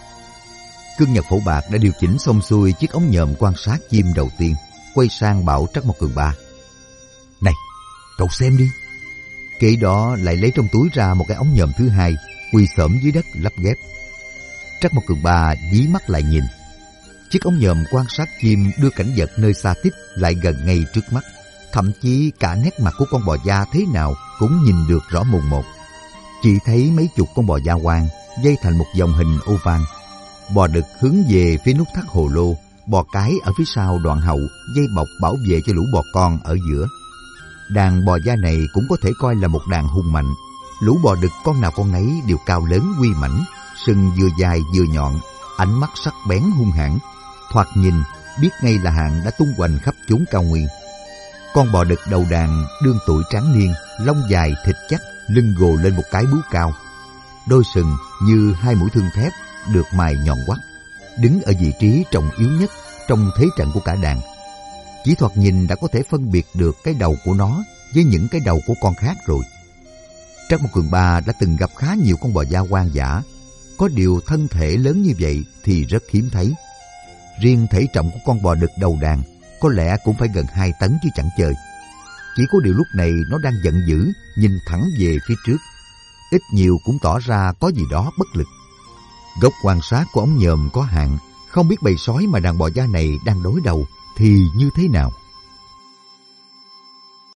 Cưng Nhật Phổ Bạc đã điều chỉnh xong xuôi chiếc ống nhòm quan sát chim đầu tiên, quay sang bảo Trắc Mộc Cường Ba: Này, cậu xem đi. Kế đó lại lấy trong túi ra một cái ống nhòm thứ hai, quỳ xổm dưới đất lắp ghép. Trắc Mộc Cường Ba dí mắt lại nhìn. Chiếc ống nhòm quan sát chim đưa cảnh vật nơi xa tích lại gần ngay trước mắt. Thậm chí cả nét mặt của con bò da thế nào cũng nhìn được rõ mồn một. Chỉ thấy mấy chục con bò da quang dây thành một vòng hình oval. Bò đực hướng về phía nút thắt hồ lô, bò cái ở phía sau đoạn hậu dây bọc bảo vệ cho lũ bò con ở giữa. Đàn bò da này cũng có thể coi là một đàn hung mạnh. Lũ bò đực con nào con nấy đều cao lớn uy mãnh, sừng vừa dài vừa nhọn, ánh mắt sắc bén hung hãn. Thoạt nhìn biết ngay là hạng đã tung hoành khắp chốn cao nguyên. Con bò đực đầu đàn đương tuổi tráng niên, lông dài thịt chắc, lưng gồ lên một cái bướu cao. Đôi sừng như hai mũi thương thép được mài nhọn hoắt, đứng ở vị trí trọng yếu nhất trong thế trận của cả đàn. Chỉ thoạt nhìn đã có thể phân biệt được cái đầu của nó với những cái đầu của con khác rồi. Trắc Mộc Cường Ba đã từng gặp khá nhiều con bò da hoang dã, có điều thân thể lớn như vậy thì rất hiếm thấy. Riêng thể trọng của con bò đực đầu đàn có lẽ cũng phải gần hai tấn chứ chẳng chơi. Chỉ có điều lúc này nó đang giận dữ, nhìn thẳng về phía trước, ít nhiều cũng tỏ ra có gì đó bất lực. Góc quan sát của ống nhòm có hạn, không biết bầy sói mà đàn bò da này đang đối đầu thì như thế nào.